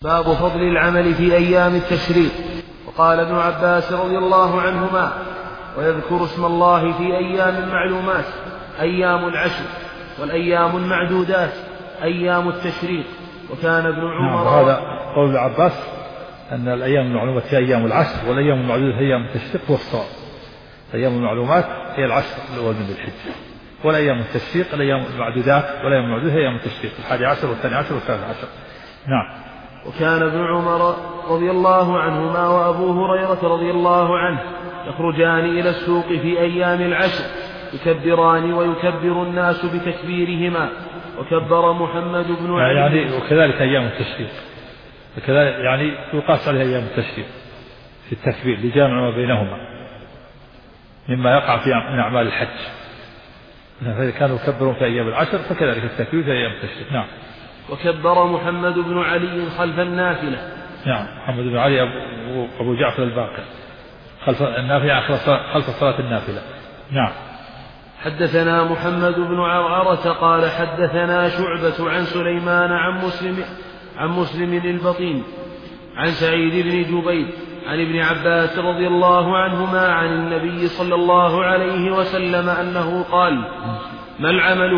باب فضل العمل في أيام التشريق. وقال ابن عباس رضي الله عنهما: ويذكر اسم الله في أيام معلومات أيام العشر، والأيام المعدودات أيام التشريق. وكان ابن عمر. هذا قول ابن عباس أن الأيام المعلومات هي أيام العشر، والأيام المعدودات هي أيام التشريق، والصواب أيام المعلومات هي العشر الأول من الحجة، والأيام التشريق الأيام المعدودات، والأيام المعدودة هي أيام التشريق 11 و12 و13. نعم. وكان ابن عمر رضي الله عنهما وأبو هريرة رضي الله عنه يخرجان إلى السوق في أيام العشر يكبران ويكبر الناس بتكبيرهما. وكبر محمد بن علي يعني وكذلك أيام التشريق، وكذلك يعني يقاس عليها أيام التشريق في التكبير لجامع ما بينهما مما يقع في من أعمال الحج، فإذا كانوا يكبرون في أيام العشر فكذلك التكبير في أيام التشريق. نعم. وكبر محمد بن علي خلف النافلة. نعم، محمد بن علي أبو جعفر الباقر خلف النافلة، خلف صلاة النافلة. نعم. حدثنا محمد بن عرعرة قال حدثنا شعبة عن سليمان عن مسلم البطين عن سعيد بن جبير عن ابن عباس رضي الله عنهما عن النبي صلى الله عليه وسلم أنه قال: ما العمل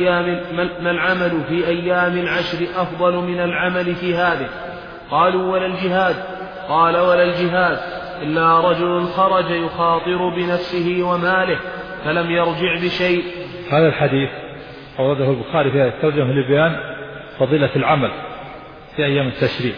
في أيام العشر أفضل من العمل في هذه؟ قالوا: ولا الجهاد؟ قال: ولا الجهاد إلا رجل خرج يخاطر بنفسه وماله فلم يرجع بشيء. هذا الحديث أورده البخاري في هذه الترجمة لبيان فضيلة العمل في أيام التشريق،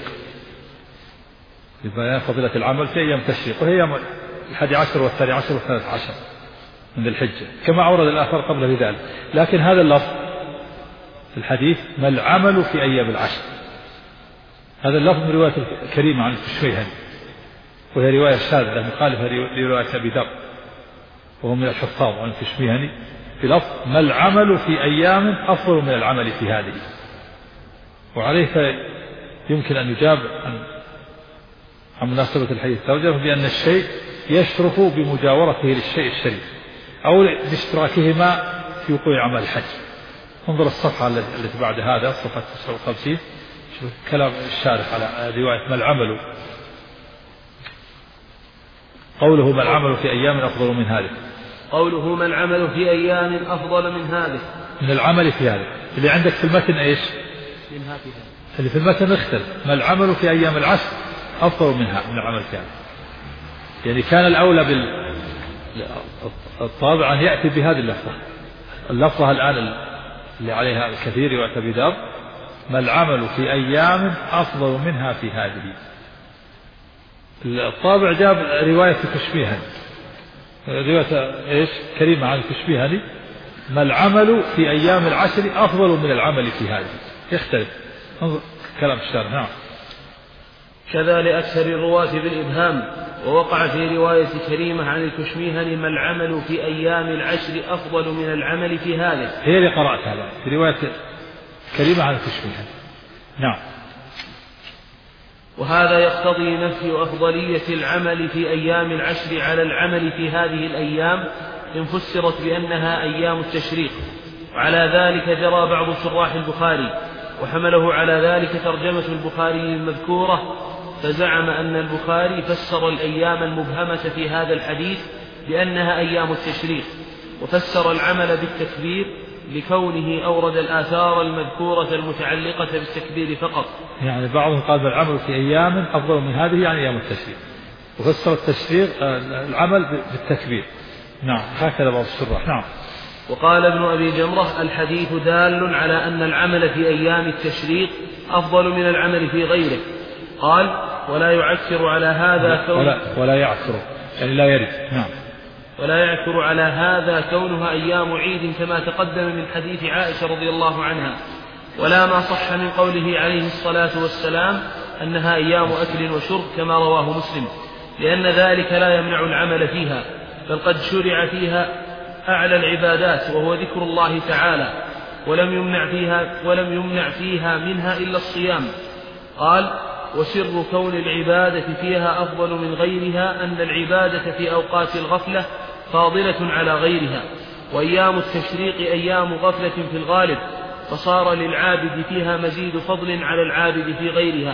لبيان فضيلة العمل في أيام التشريق، وهي يوم 11 و12 و13 من الحجة، كما أورد الآثار قبل ذلك. لكن هذا اللفظ في الحديث: ما العمل في أيام العشر، هذا اللفظ من رواية الكريمة عن الكشميهني، وهي رواية شاذة مخالفة لرواية أبي ذر وهو من الحفاظ عن الكشميهني، في لفظ: ما العمل في أيام أفضل من العمل في هذه. وعليه يمكن أن يجاب عن مناسبة الحديث الترجمة بأن الشيء يشرف بمجاورته للشيء الشريف أو باشتراكهما في وقوع عمل الحج. انظر الصفحة التي بعد هذا، صفحة 59، شوف كلام الشارح على رواية ما العمل، قوله: ما العمل في أيام أفضل من هذه. قوله: ما العمل في أيام أفضل من هذه، من العمل في هذه. اللي عندك في المتن إيش؟ اللي في المتن اختلف: ما العمل في أيام العشر أفضل منها من العمل في هذه. يعني كان الأولى بالطابع أن يأتي بهذه اللفظة الآن اللي عليها الكثير رواية أبي ذر: ما العمل في أيام أفضل منها في هذه. الطابع جاب رواية الكشميهني، رواية إيش؟ كريمة عن الكشميهني: ما العمل في أيام العشر أفضل من العمل في هذه. يختلف. انظر كلام الشارع. نعم. كذا لأكثر الرواة بالإبهام. ووقع في رواية كريمة عن الكشميهني: ما العمل في أيام العشر أفضل من العمل في هذه. هي اللي قرأت هذا في رواية كريمة عن الكشميهني. نعم. وهذا يقتضي نفي أفضلية العمل في أيام العشر على العمل في هذه الأيام إن فسرت بأنها أيام التشريق. وعلى ذلك جرى بعض شراح البخاري، وحمله على ذلك ترجمة البخاري المذكورة، فزعم أن البخاري فسر الأيام المبهمة في هذا الحديث بأنها أيام التشريق، وفسر العمل بالتكبير لكونه أورد الآثار المذكورة المتعلقة بالتكبير فقط. يعني بعضهم قال العمل في أيام أفضل من هذه، يعني أيام التشريق، وفسر التشريق العمل بالتكبير. نعم، هكذا بعض الشراح. نعم. وقال ابن أبي جمرة: الحديث دال على أن العمل في أيام التشريق أفضل من العمل في غيره. قال: ولا يعكر على هذا ولا يعكر يعني لا يرد. نعم. ولا يعكر على هذا كونها أيام عيد كما تقدم من حديث عائشة رضي الله عنها، ولا ما صح من قوله عليه الصلاة والسلام أنها أيام أكل وشرب كما رواه مسلم، لأن ذلك لا يمنع العمل فيها، بل قد شرع فيها أعلى العبادات وهو ذكر الله تعالى، ولم يمنع فيها منها إلا الصيام. قال: وسر كون العبادة فيها أفضل من غيرها أن العبادة في أوقات الغفلة فاضلة على غيرها، وأيام التشريق أيام غفلة في الغالب، فصار للعابد فيها مزيد فضل على العابد في غيرها،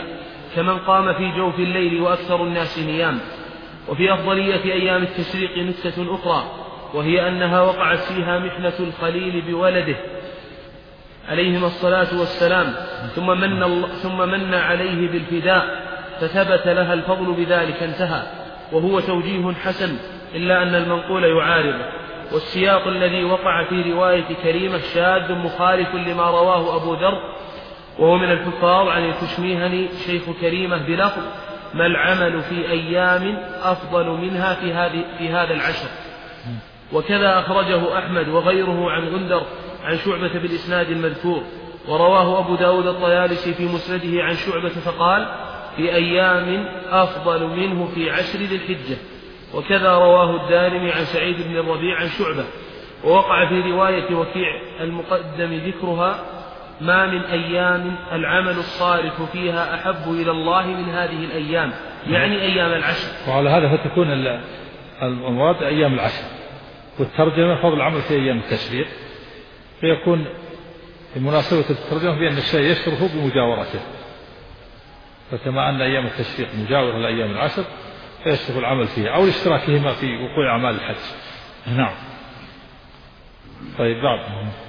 كمن قام في جوف الليل وأكثر الناس نيام. وفي أفضلية أيام التشريق نكتة أخرى، وهي أنها وقعت فيها محنة الخليل بولده عليهما الصلاة والسلام، ثم من عليه بالفداء، فثبت لها الفضل بذلك انتهى، وهو توجيه حسن، إلا أن المنقول يعارضه. والسياق الذي وقع في رواية كريمة شاذ مخالف لما رواه أبو ذر، وهو من الحفاظ عن الكشميهني شيخ كريمة بلفظ: ما العمل في أيام أفضل منها في هذا العشر. وكذا أخرجه أحمد وغيره عن غندر عن شعبة بالإسناد المذكور. ورواه أبو داود الطيالسي في مسنده عن شعبة فقال: في أيام أفضل منه في عشر ذي الحجة. وكذا رواه الدارمي عن سعيد بن الربيع عن شعبة. ووقع في رواية وكيع المقدم ذكرها: ما من أيام العمل الصالح فيها أحب إلى الله من هذه الأيام، يعني أيام العشر. وعلى هذا فتكون المراد أيام العشر، والترجمة فضل العمل في أيام التشريق، فيكون مناسبة الترجمة بأن الشيء يشرف بمجاورته، فكما أن أيام التشريق مجاورة لأيام العشر فيشرف العمل فيها أو اشتراكهما في وقوع أعمال الحج. نعم. طيب بعد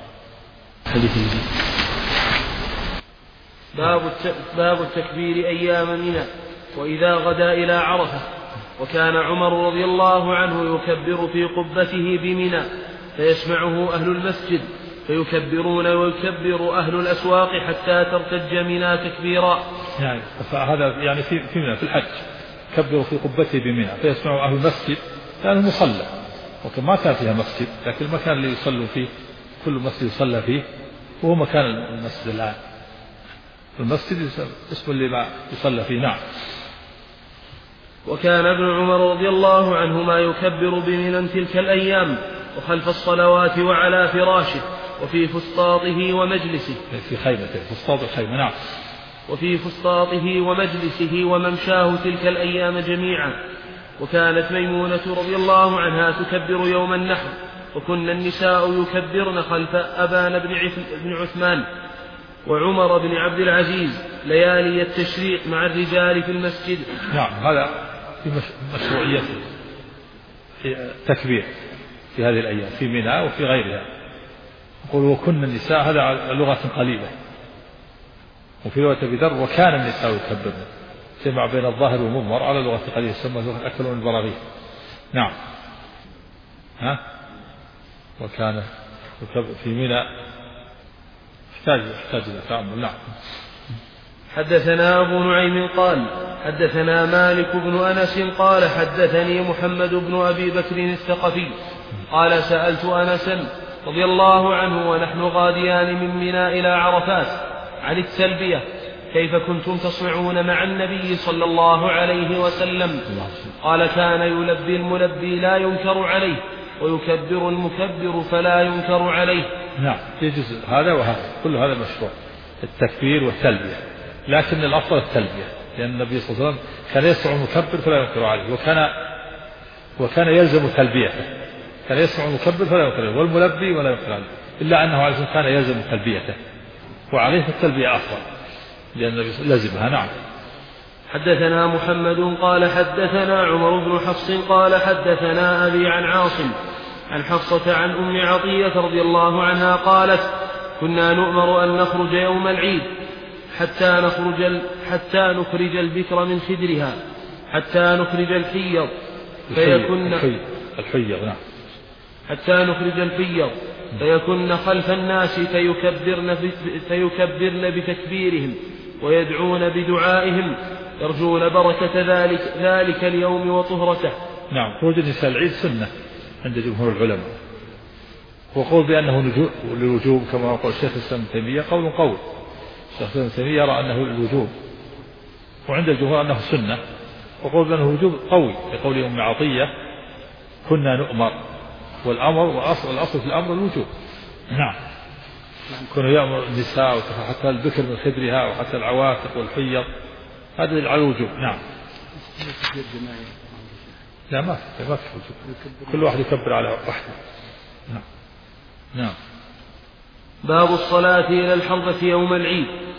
باب التكبير أيام منى وإذا غدا إلى عرفة. وكان عمر رضي الله عنه يكبر في قبته بمنى، فيسمعه أهل المسجد فيكبرون ويكبر أهل الأسواق حتى ترتج منى تكبيرا. يعني فهذا يعني في منى في الحج كبروا في قبته بمنى فيسمعوا أهل المسجد، لأنه يعني مصلى، وكان ما كان فيها مسجد، لكن المكان اللي يصلوا فيه كل مسجد يصلى فيه وهو مكان المسجد الآن، المسجد اسم اللي ما يصلى فيه. نعم. وكان ابن عمر رضي الله عنهما يكبر بمنى تلك الأيام وخلف الصلوات وعلى فراشه وفي فسطاطه ومجلسه، في خيمته، فسطاط الخيمة. نعم. وفي فسطاطه ومجلسه وممشاه تلك الأيام جميعا. وكانت ميمونة رضي الله عنها تكبر يوم النحر، وكن النساء يكبرن خلف أبان بن عثمان وعمر بن عبد العزيز ليالي التشريق مع الرجال في المسجد. نعم. هذا في مشروعية التكبير في هذه الأيام في منى وفي غيرها. يقول وكن النساء، هذا لغة قليلة. وفي رواية أبي ذر وكان النساء يكبرن، جمع بين الظاهر والمضمر على لغة قليلة، يسمى لغة أكلون البراغيث. نعم. وكان يكبر في منى، يحتاج إلى تأمل. نعم. حدثنا أبو نعيم قال حدثنا مالك بن أنس قال حدثني محمد بن أبي بكر الثقفي قال سألت أنسا رضي الله عنه ونحن غاديان من منى إلى عرفات عن التلبية، كيف كنتم تصنعون مع النبي صلى الله عليه وسلم؟ قال كان يلبي الملبي لا ينكر عليه، ويكبر المكبر فلا ينكر عليه. نعم. يجوز هذا وهذا، كل هذا مشروع، التكبير والتلبية، لكن الأفضل التلبية، لأن النبي صلى الله عليه وسلم كان يسمع المكبر فلا ينكر عليه، وكان يلزم تلبيته، كان يسمع المكبر فلا ينكر عليه والملبي ولا ينكر عليه، إلا أنه عليه كان يلزم تلبيته، وعليه التلبية أفضل لأن النبي لزمها. نعم. حدثنا محمد قال حدثنا عمر بن حفص قال حدثنا أبي عن عاصم عن حفصة عن أم عطية رضي الله عنها قالت كنا نؤمر أن نخرج يوم العيد حتى نخرج البكر من خدرها حتى نخرج الحيض حتى نخرج الحيض فيكن خلف الناس فيكبرن بتكبيرهم ويدعون بدعائهم يرجون بركة ذلك اليوم وطهرته. نعم. خروج النساء العيد سنة عند جمهور العلماء، وقول بأنه للوجوب كما قال الشيخ الإسلام ابن تيمية قول الشيخ الإسلام ابن تيمية يرى أنه للوجوب، وعند الجمهور أنه سنة، وقول بأنه وجوب قوي لقول أم عطية كنا نؤمر، والأمر والأصل في الأمر الوجوب. نعم. كانوا يأمر النساء حتى البكر من خدرها وحتى العواتق والحيض، هذا على الوجوب. نعم. لا ما في وجوب، كل واحد يكبر على وحده. نعم. نعم. باب الصلاة إلى الحربة يوم العيد.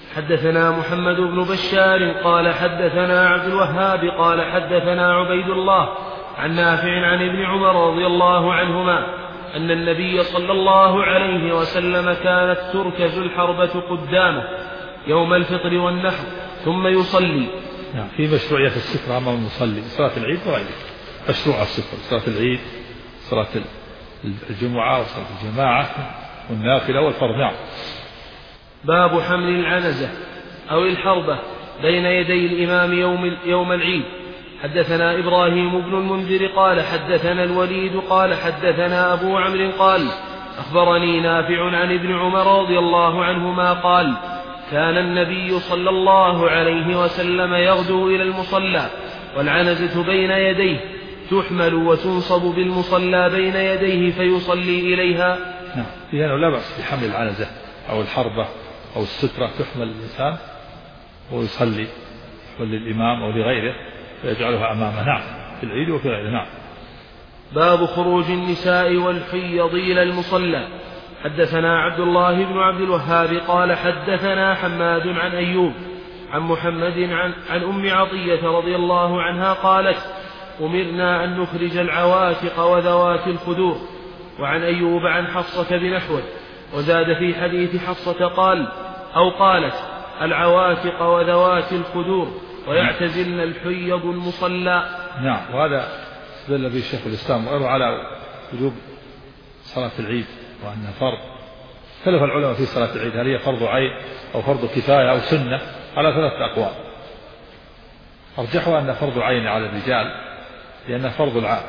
حدثنا محمد بن بشار قال حدثنا عبد الوهاب قال حدثنا عبيد الله عن نافع عن ابن عمر رضي الله عنهما أن النبي صلى الله عليه وسلم كانت تركز الحربة قدامه يوم الفطر والنحر ثم يصلي. في مشروعية الستر أمام المصلي صلاة العيد وغيره، مشروع الستر صلاة العيد، صلاة الجمعة وصلاة الجماعة والنافلة والفرض. نعم. باب حمل العنزة أو الحربة بين يدي الإمام يوم العيد. حدثنا إبراهيم بن المنذر قال حدثنا الوليد قال حدثنا أبو عمرو قال أخبرني نافع عن ابن عمر رضي الله عنهما قال كان النبي صلى الله عليه وسلم يغدو إلى المصلى والعنزة بين يديه تحمل وتنصب بالمصلى بين يديه فيصلي إليها. نعم. يعني لا بأس بحمل العنزة أو الحربة أو السترة تحمل الإنسان ويصلي للإمام أو لغيره ويجعلها أمامه. نعم. في العيد وفي غيره. نعم. باب خروج النساء والحيض إلى المصلى. حدثنا عبد الله بن عبد الوهاب قال حدثنا حماد عن أيوب عن محمد عن أم عطية رضي الله عنها قالت أمرنا أن نخرج العواتق وذوات الخدور. وعن أيوب عن حفصة بنحوه، وزاد في حديث حفصة قال أو قالت العواتق وذوات الخدور ويعتزلن الحيض المصلى. نعم. وهذا استدل به شيخ الإسلام وغيره على وجوب صلاة العيد وأنها فرض. اختلف العلماء في صلاة العيد هل هي فرض عين أو فرض كفاية أو سنة على 3 أقوال. أرجحوا أن فرض عين على الرجال لأنها فرض العام،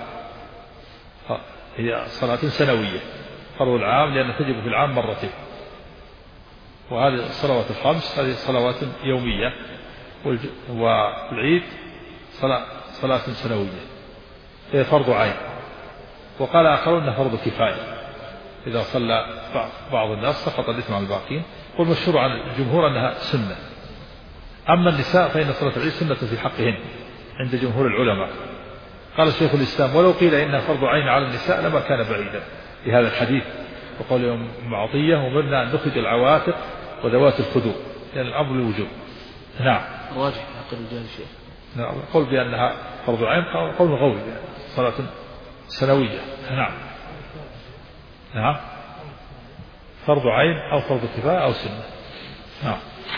هي صلاة سنوية فرض العام لأنها تجب في العام مرتين، وهذه الصلوات الخمس هذه صلوات يومية، والعيد صلاة سنوية هي فرض عين. وقال آخرون أنها فرض كفاية، إذا صلى بعض الناس سقط الإثم عن الباقين. والمشهور عن الجمهور أنها سنة. أما النساء فإن صلاة العيد سنة في حقهن عند جمهور العلماء. قال شيخ الإسلام ولو قيل إنها فرض عين على النساء لما كان بعيدا لهذا الحديث وقول أم عطية أمرنا أن نخرج العواتق وذوات الخدور لأن الأمر للوجوب. نعم. راجح حق الرجال شيخ. نعم. قول بأنها فرض عين قول قوي يعني صلاة سنوية. نعم. نعم. فرض عين أو فرض كفاية أو سنة. نعم.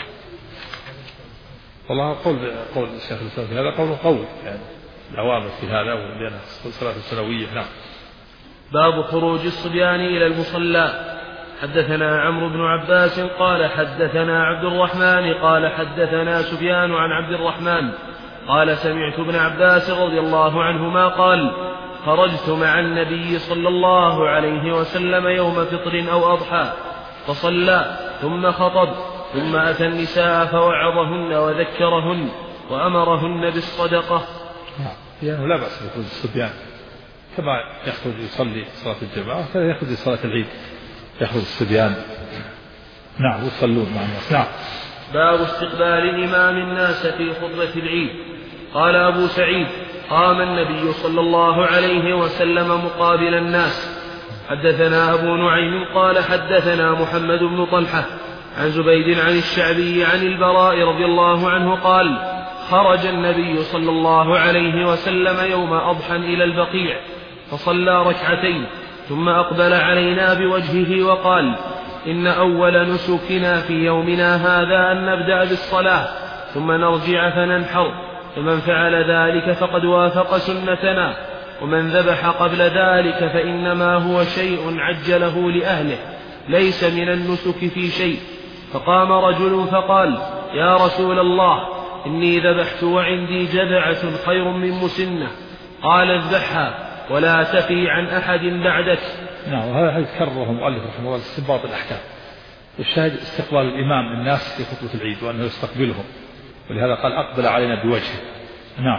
والله قول الشيخ الإسلام في هذا قول قوي يعني العوامل في هذا ولأنها صلاة سنوية. نعم. باب خروج الصبيان إلى المصلى. حدثنا عمرو بن عباس قال حدثنا عبد الرحمن قال حدثنا سفيان عن عبد الرحمن قال سمعت ابن عباس رضي الله عنهما قال خرجت مع النبي صلى الله عليه وسلم يوم فطر أو أضحى فصلى ثم خطب ثم أتى النساء فوعظهن وذكرهن وأمرهن بالصدقة. يعني لا بأس بخروج الصبيان كما يخرج يصلي صلاة الجماعة كذا يخرج صلاة العيد يخرج الصبيان. نعم. ويصلون مع الناس. نعم. باب استقبال الإمام الناس في خطبة العيد. قال أبو سعيد قام النبي صلى الله عليه وسلم مقابل الناس. حدثنا أبو نعيم قال حدثنا محمد بن طلحة عن زبيد عن الشعبي عن البراء رضي الله عنه قال خرج النبي صلى الله عليه وسلم يوم أضحى إلى البقيع فصلى ركعتين ثم أقبل علينا بوجهه وقال إن أول نسكنا في يومنا هذا أن نبدأ بالصلاة ثم نرجع فننحر، فمن فعل ذلك فقد وافق سنتنا، ومن ذبح قبل ذلك فإنما هو شيء عجله لأهله ليس من النسك في شيء. فقام رجل فقال يا رسول الله إني ذبحت وعندي جذعة خير من مسنة. قال اذبحها ولا تفي عن أحد بعدك. نعم. وهذا كرره المؤلف رحمه الله استنباط الأحكام. والشاهد استقبال الإمام الناس في خطبة العيد وأنه يستقبلهم، ولهذا قال أقبل علينا بوجهه. نعم.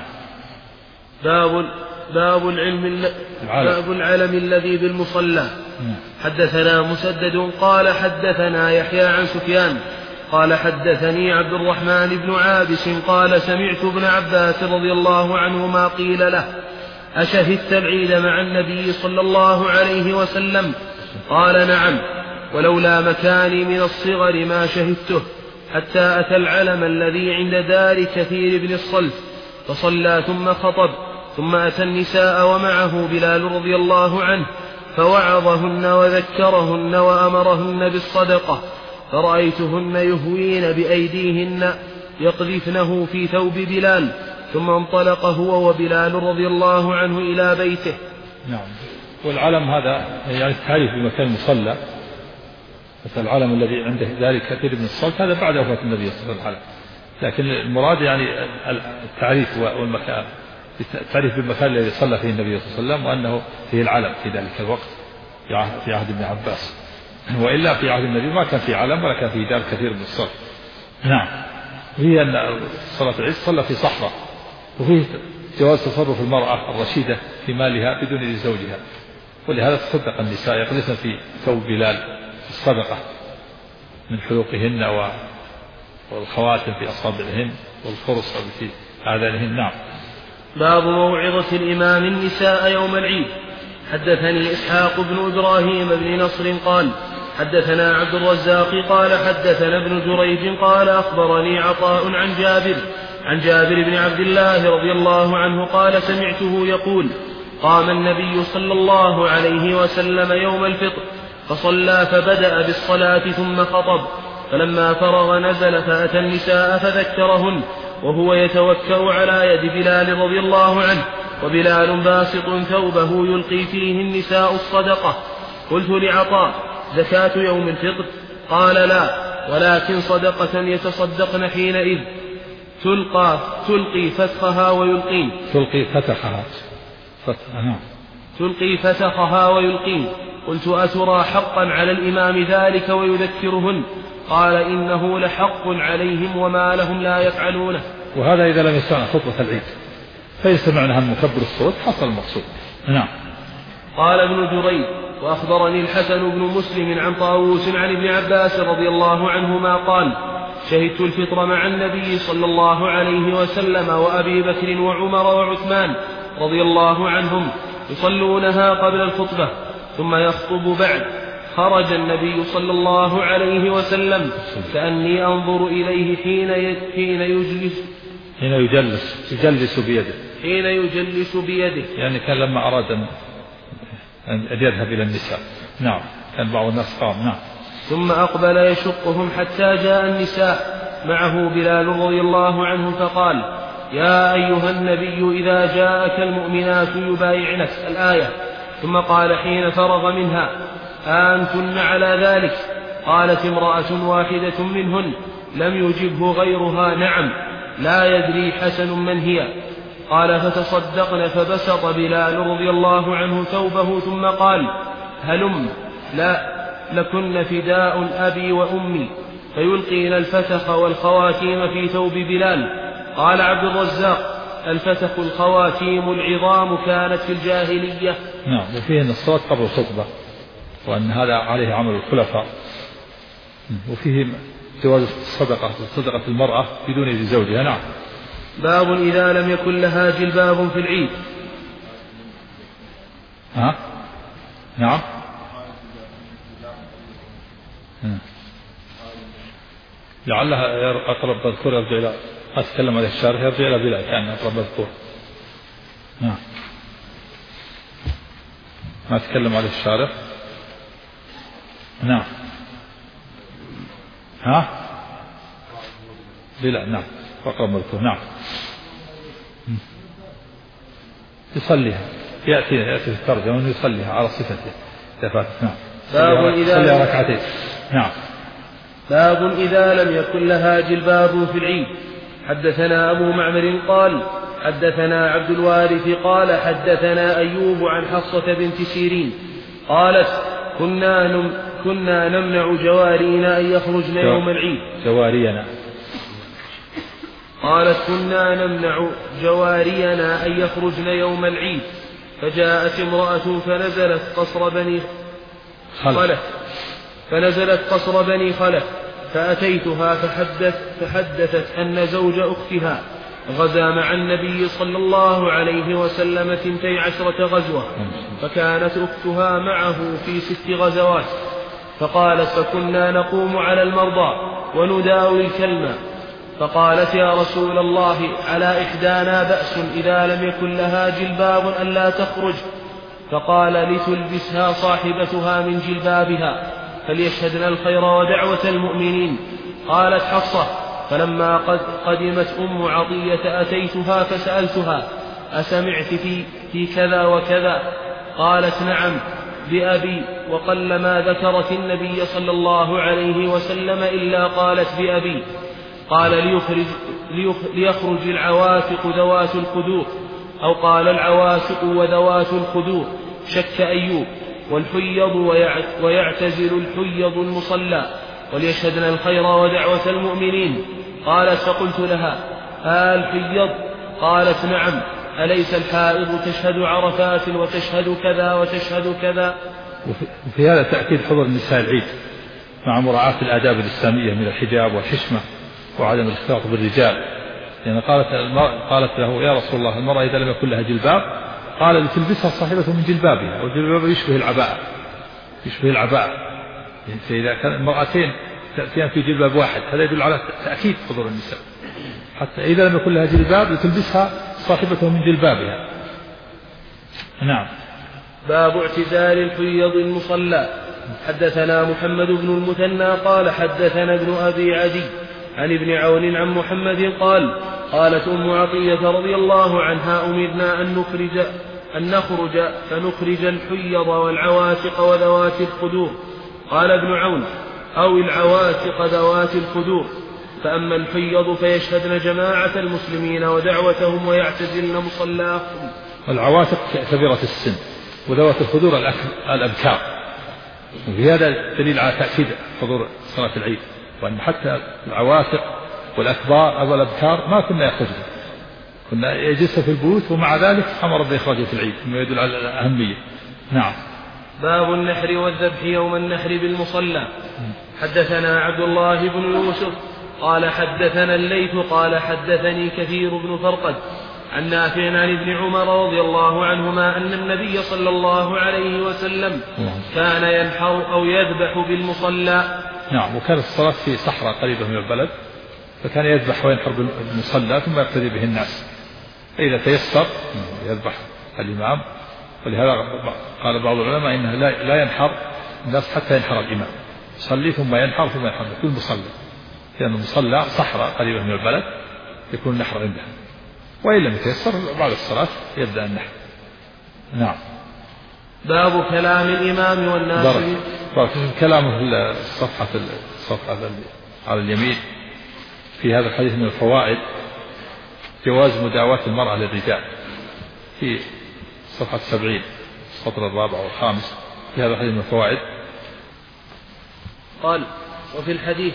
باب العلم الذي بالمصلى. حدثنا مسدد قال حدثنا يحيى عن سفيان قال حدثني عبد الرحمن بن عابس قال سمعت ابن عباس رضي الله عنهما قيل له أشهدت العيد مع النبي صلى الله عليه وسلم؟ قال نعم، ولولا مكاني من الصغر ما شهدته. حتى أتى العلم الذي عند دار كثير بن الصلت فصلى ثم خطب، ثم أتى النساء ومعه بلال رضي الله عنه فوعظهن وذكرهن وأمرهن بالصدقة، فرأيتهن يهوين بأيديهن يقذفنه في ثوب بلال، ثم انطلق هو وبلال رضي الله عنه إلى بيته. نعم. والعلم هذا يعني التعريف بمكان المصلى، مثل العلم الذي عنده ذلك كثير من الصلت هذا بعد وفاة النبي صلى الله عليه وسلم، لكن المراد يعني التعريف والمكان، التعريف بالمكان الذي صلى فيه النبي صلى الله عليه وسلم وأنه فيه العلم في ذلك الوقت في عهد ابن عباس، وإلا في عهد النبي ما كان فيه علم ولا كان فيه دار كثير من الصلت. نعم. هي أن صلاة العيد صلى في صحراء، وفيه جواز تصرف المرأة الرشيدة في مالها بدون إذن زوجها، ولهذا تصدق النساء يقذفن في ثوب بلال الصدقة من حلوقهن والخواتم في أصابعهن والخرص في آذانهن. نعم. باب موعظة الإمام النساء يوم العيد. حدثني إسحاق بن إبراهيم بن نصر قال حدثنا عبد الرزاق قال حدثنا ابن جريج قال أخبرني عطاء عن جابر بن عبد الله رضي الله عنه قال سمعته يقول قام النبي صلى الله عليه وسلم يوم الفطر فصلى فبدأ بالصلاة ثم خطب، فلما فرغ نزل فأتى النساء فذكرهن وهو يتوكأ على يد بلال رضي الله عنه، وبلال باسط ثوبه يلقي فيه النساء الصدقة. قلت لعطاء زكاة يوم الفطر؟ قال لا، ولكن صدقة يتصدقن حينئذ تلقي فتخها ويلقين. تلقي فتخها ويلقين. قلت أترى حقا على الإمام ذلك ويذكرهن؟ قال إنه لحق عليهم وما لهم لا يفعلونه. وهذا إذا لم يسمع خطبة العيد، فإن سمعناها مكبر الصوت حصل المقصود. نعم. قال ابن جريج وأخبرني الحسن بن مسلم عن طاووس عن ابن عباس رضي الله عنهما قال شهدت الفطر مع النبي صلى الله عليه وسلم وأبي بكر وعمر وعثمان رضي الله عنهم يصلونها قبل الخطبة ثم يخطب بعد. خرج النبي صلى الله عليه وسلم كأني أنظر إليه حين يجلس بيده يعني كان لما أراد أن يذهب إلى النساء. نعم. كان بعض الناس قام. نعم. ثم أقبل يشقهم حتى جاء النساء معه بلال رضي الله عنه فقال يا أيها النبي إذا جاءك المؤمنات يبايعنك الآية. ثم قال حين فرغ منها أنتن على ذلك؟ قالت امرأة واحدة منهن لم يجبه غيرها نعم لا يدري حسن من هي. قال فتصدقن فبسط بلال رضي الله عنه ثوبه ثم قال هلم لا لكن فداء أبي وأمي، فيلقين الفتخ والخواتيم في ثوب بلال. قال عبد الرزاق الفتخ الخواتيم العظام كانت في الجاهلية. نعم. وفيه أن الصلاة قبل الخطبة وأن هذا عليه عمل الخلفاء، وفيه جواز صدقة المرأة بدون إذن زوجها. نعم. باب إذا لم يكن لها جلباب في العيد. نعم. لعلها أقرب مذكور يرجع إلى أتكلم على الشارح يرجع إلى بلاد كان أقرب مذكور. نعم. ما أتكلم على الشارح. نعم. بلاد. نعم. أقرب مذكور. نعم. يصليها يأتي في الترجمة أنه يصليها على صفته. نعم. يصلي ركعتين. نعم. باب إذا لم يكن لها جلباب في العيد. حدثنا أبو معمر قال حدثنا عبد الوارث قال حدثنا أيوب عن حفصة بنت سيرين قالت كنا نمنع جوارينا أن يخرجن يوم العيد. قالت كنا نمنع جوارينا أن يخرجن يوم العيد، فجاءت امرأة فنزلت قصر بني خلف فأتيتها فحدثت أن زوج أختها غزا مع النبي صلى الله عليه وسلم 12 غزوة، فكانت أختها معه في 6 غزوات. فقالت فكنا نقوم على المرضى ونداوي الكلمة. فقالت يا رسول الله على إحدانا بأس إذا لم يكن لها جلباب ألا تخرج؟ فقال لتلبسها صاحبتها من جلبابها فليشهدن الخير ودعوة المؤمنين. قالت حفصة فلما قدمت أم عطية أتيتها فسألتها أسمعت في كذا وكذا؟ قالت نعم بأبي، وقلما ذكرت النبي صلى الله عليه وسلم إلا قالت بأبي. قال ليخرج العواتق ذوات الخدور، أو قال العواتق وذوات الخدور، شك أيوب، والحيض ويعتزل الحيض المصلى، وليشهدن الخير ودعوة المؤمنين. قالت فقلت لها الحيض؟ قالت نعم، أليس الحائض تشهد عرفات وتشهد كذا وتشهد كذا؟ وفي هذا تأكيد حضور النساء العيد مع مراعاة الآداب الإسلامية من الحجاب والحشمة وعدم الاختلاط بالرجال. يعني قالت له يا رسول الله المرأة إذا لم يكن لها جلباب، قال لتلبسها صاحبته من جلبابها، والجلباب يشبه العباءة. يعني فإذا كان المرأتين تأتيان في جلباب واحد هذا يدل على تأكيد حضور النساء، حتى إذا لم يكن لها جلباب لتلبسها صاحبته من جلبابها. نعم. باب اعتزال الحيض المصلى. حدثنا محمد بن المثنى قال حدثنا ابن أبي عدي عن ابن عون عن محمد قال قالت أم عطية رضي الله عنها أمرنا أن نخرج فنخرج الحيض والعواتق وذوات الخدور. قال ابن عون أو العواتق ذوات الخدور. فأما الحيض فيشهدن جماعة المسلمين ودعوتهم ويعتزلن مصلاهم. العواتق كبيرة السن، وذوات الخدور الأبكار. وفي هذا دليل على تأكيد حضور صلاة العيد، وأن حتى العواتق والأكبار أو الأبكار ما كنا يخرجن، كنا يجلس في البيوت، ومع ذلك أمر بإخراجه في العيد، مما يدل على الأهمية. نعم. باب النحر والذبح يوم النحر بالمصلى. حدثنا عبد الله بن يوسف قال حدثنا الليث قال حدثني كثير بن فرقد عن نافع عن ابن عمر رضي الله عنهما أن النبي صلى الله عليه وسلم كان ينحر أو يذبح بالمصلى. نعم. وكانت الصلاة في صحراء قريبة من البلد، فكان يذبح وينحر بالمصلى ثم يقتدي به الناس، فإذا تيسر يذبح الإمام. ولهذا قال بعض العلماء إنه لا ينحر الناس حتى ينحر الإمام، يصلي ثم ينحر ثم ينحر كل مصلى، لأن المصلى صحراء قريبة من البلد يكون النحر عندها، وإن لم يتيسر بعد الصلاة يبدأ النحر. نعم. باب كلام الإمام والناس. كلامه في الصفحة على اليمين في هذا الحديث من الفوائد جواز مداواة المرأة للرجال، في صفحة 70 السطر الرابع والخامس في هذا الحديث من الفوائد. قال وفي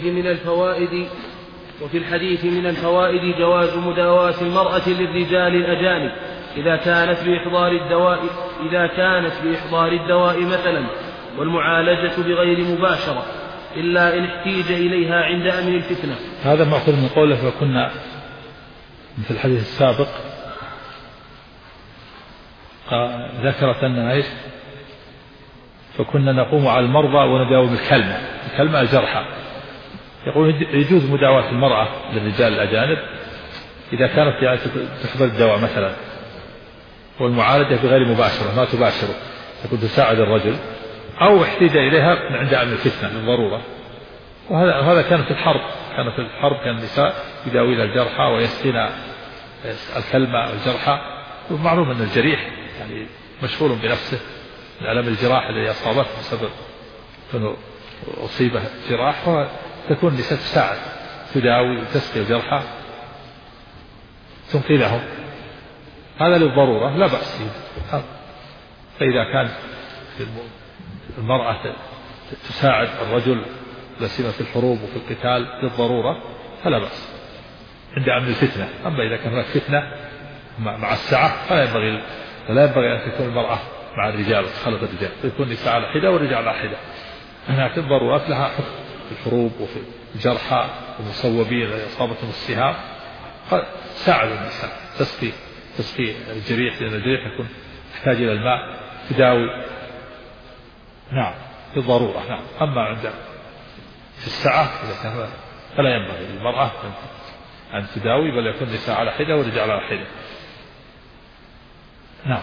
الحديث من الفوائد جواز مداواة المرأة للرجال الأجانب إذا كانت بإحضار الدواء مثلا، والمعالجة بغير مباشرة إلا إن احتيج إليها عند أمن الفتنة. هذا مأخوذ من قوله فكنا في الحديث السابق ذكرت أنها إيش؟ فكنا نقوم على المرضى ونداوي بالكلمة الجرحى. يقول يجوز مداواة المرأة للرجال الأجانب إذا كانت يعني تحضر الدواء مثلا، والمعالجة بغير مباشرة ما تباشره، تكون تساعد الرجل، أو احتاج إليها عند أمن الفتنة للضرورة. وهذا كان في الحرب، كان النساء يداوين الجرحى ويسقين الكلمة الجرحى. ومعلوم أن الجريح يعني مشغول بنفسه من ألم الجراح الذي أصابته بسبب أنه أصيبه جراح، فتكون النساء تساعد تداوي وتسقي الجرحى تنقلهم، هذا للضرورة لا بأس فيه. فإذا كان المرأة تساعد الرجل لا سيما في الحروب وفي القتال للضرورة فلا بأس عند أمن الفتنة. أما إذا كانت فتنة مع السعة فلا ينبغي أن تكون المرأة مع الرجال وتخلط الرجال، يكون النساء على حدة والرجال على حدة. لكن الضرورات لها حكم في الحروب وفي الجرحى والمصوبين الذين أصابتهم السهام، ساعد النساء تسقي الجريح، لأن الجريح يكون يحتاج إلى الماء تداوي. نعم بالضرورة. نعم. أما عند في الساعة إذا كان فلا ينبغي للمرأة أن تداوي، بل يكون النساء على حدة والرجال على حدة. نعم.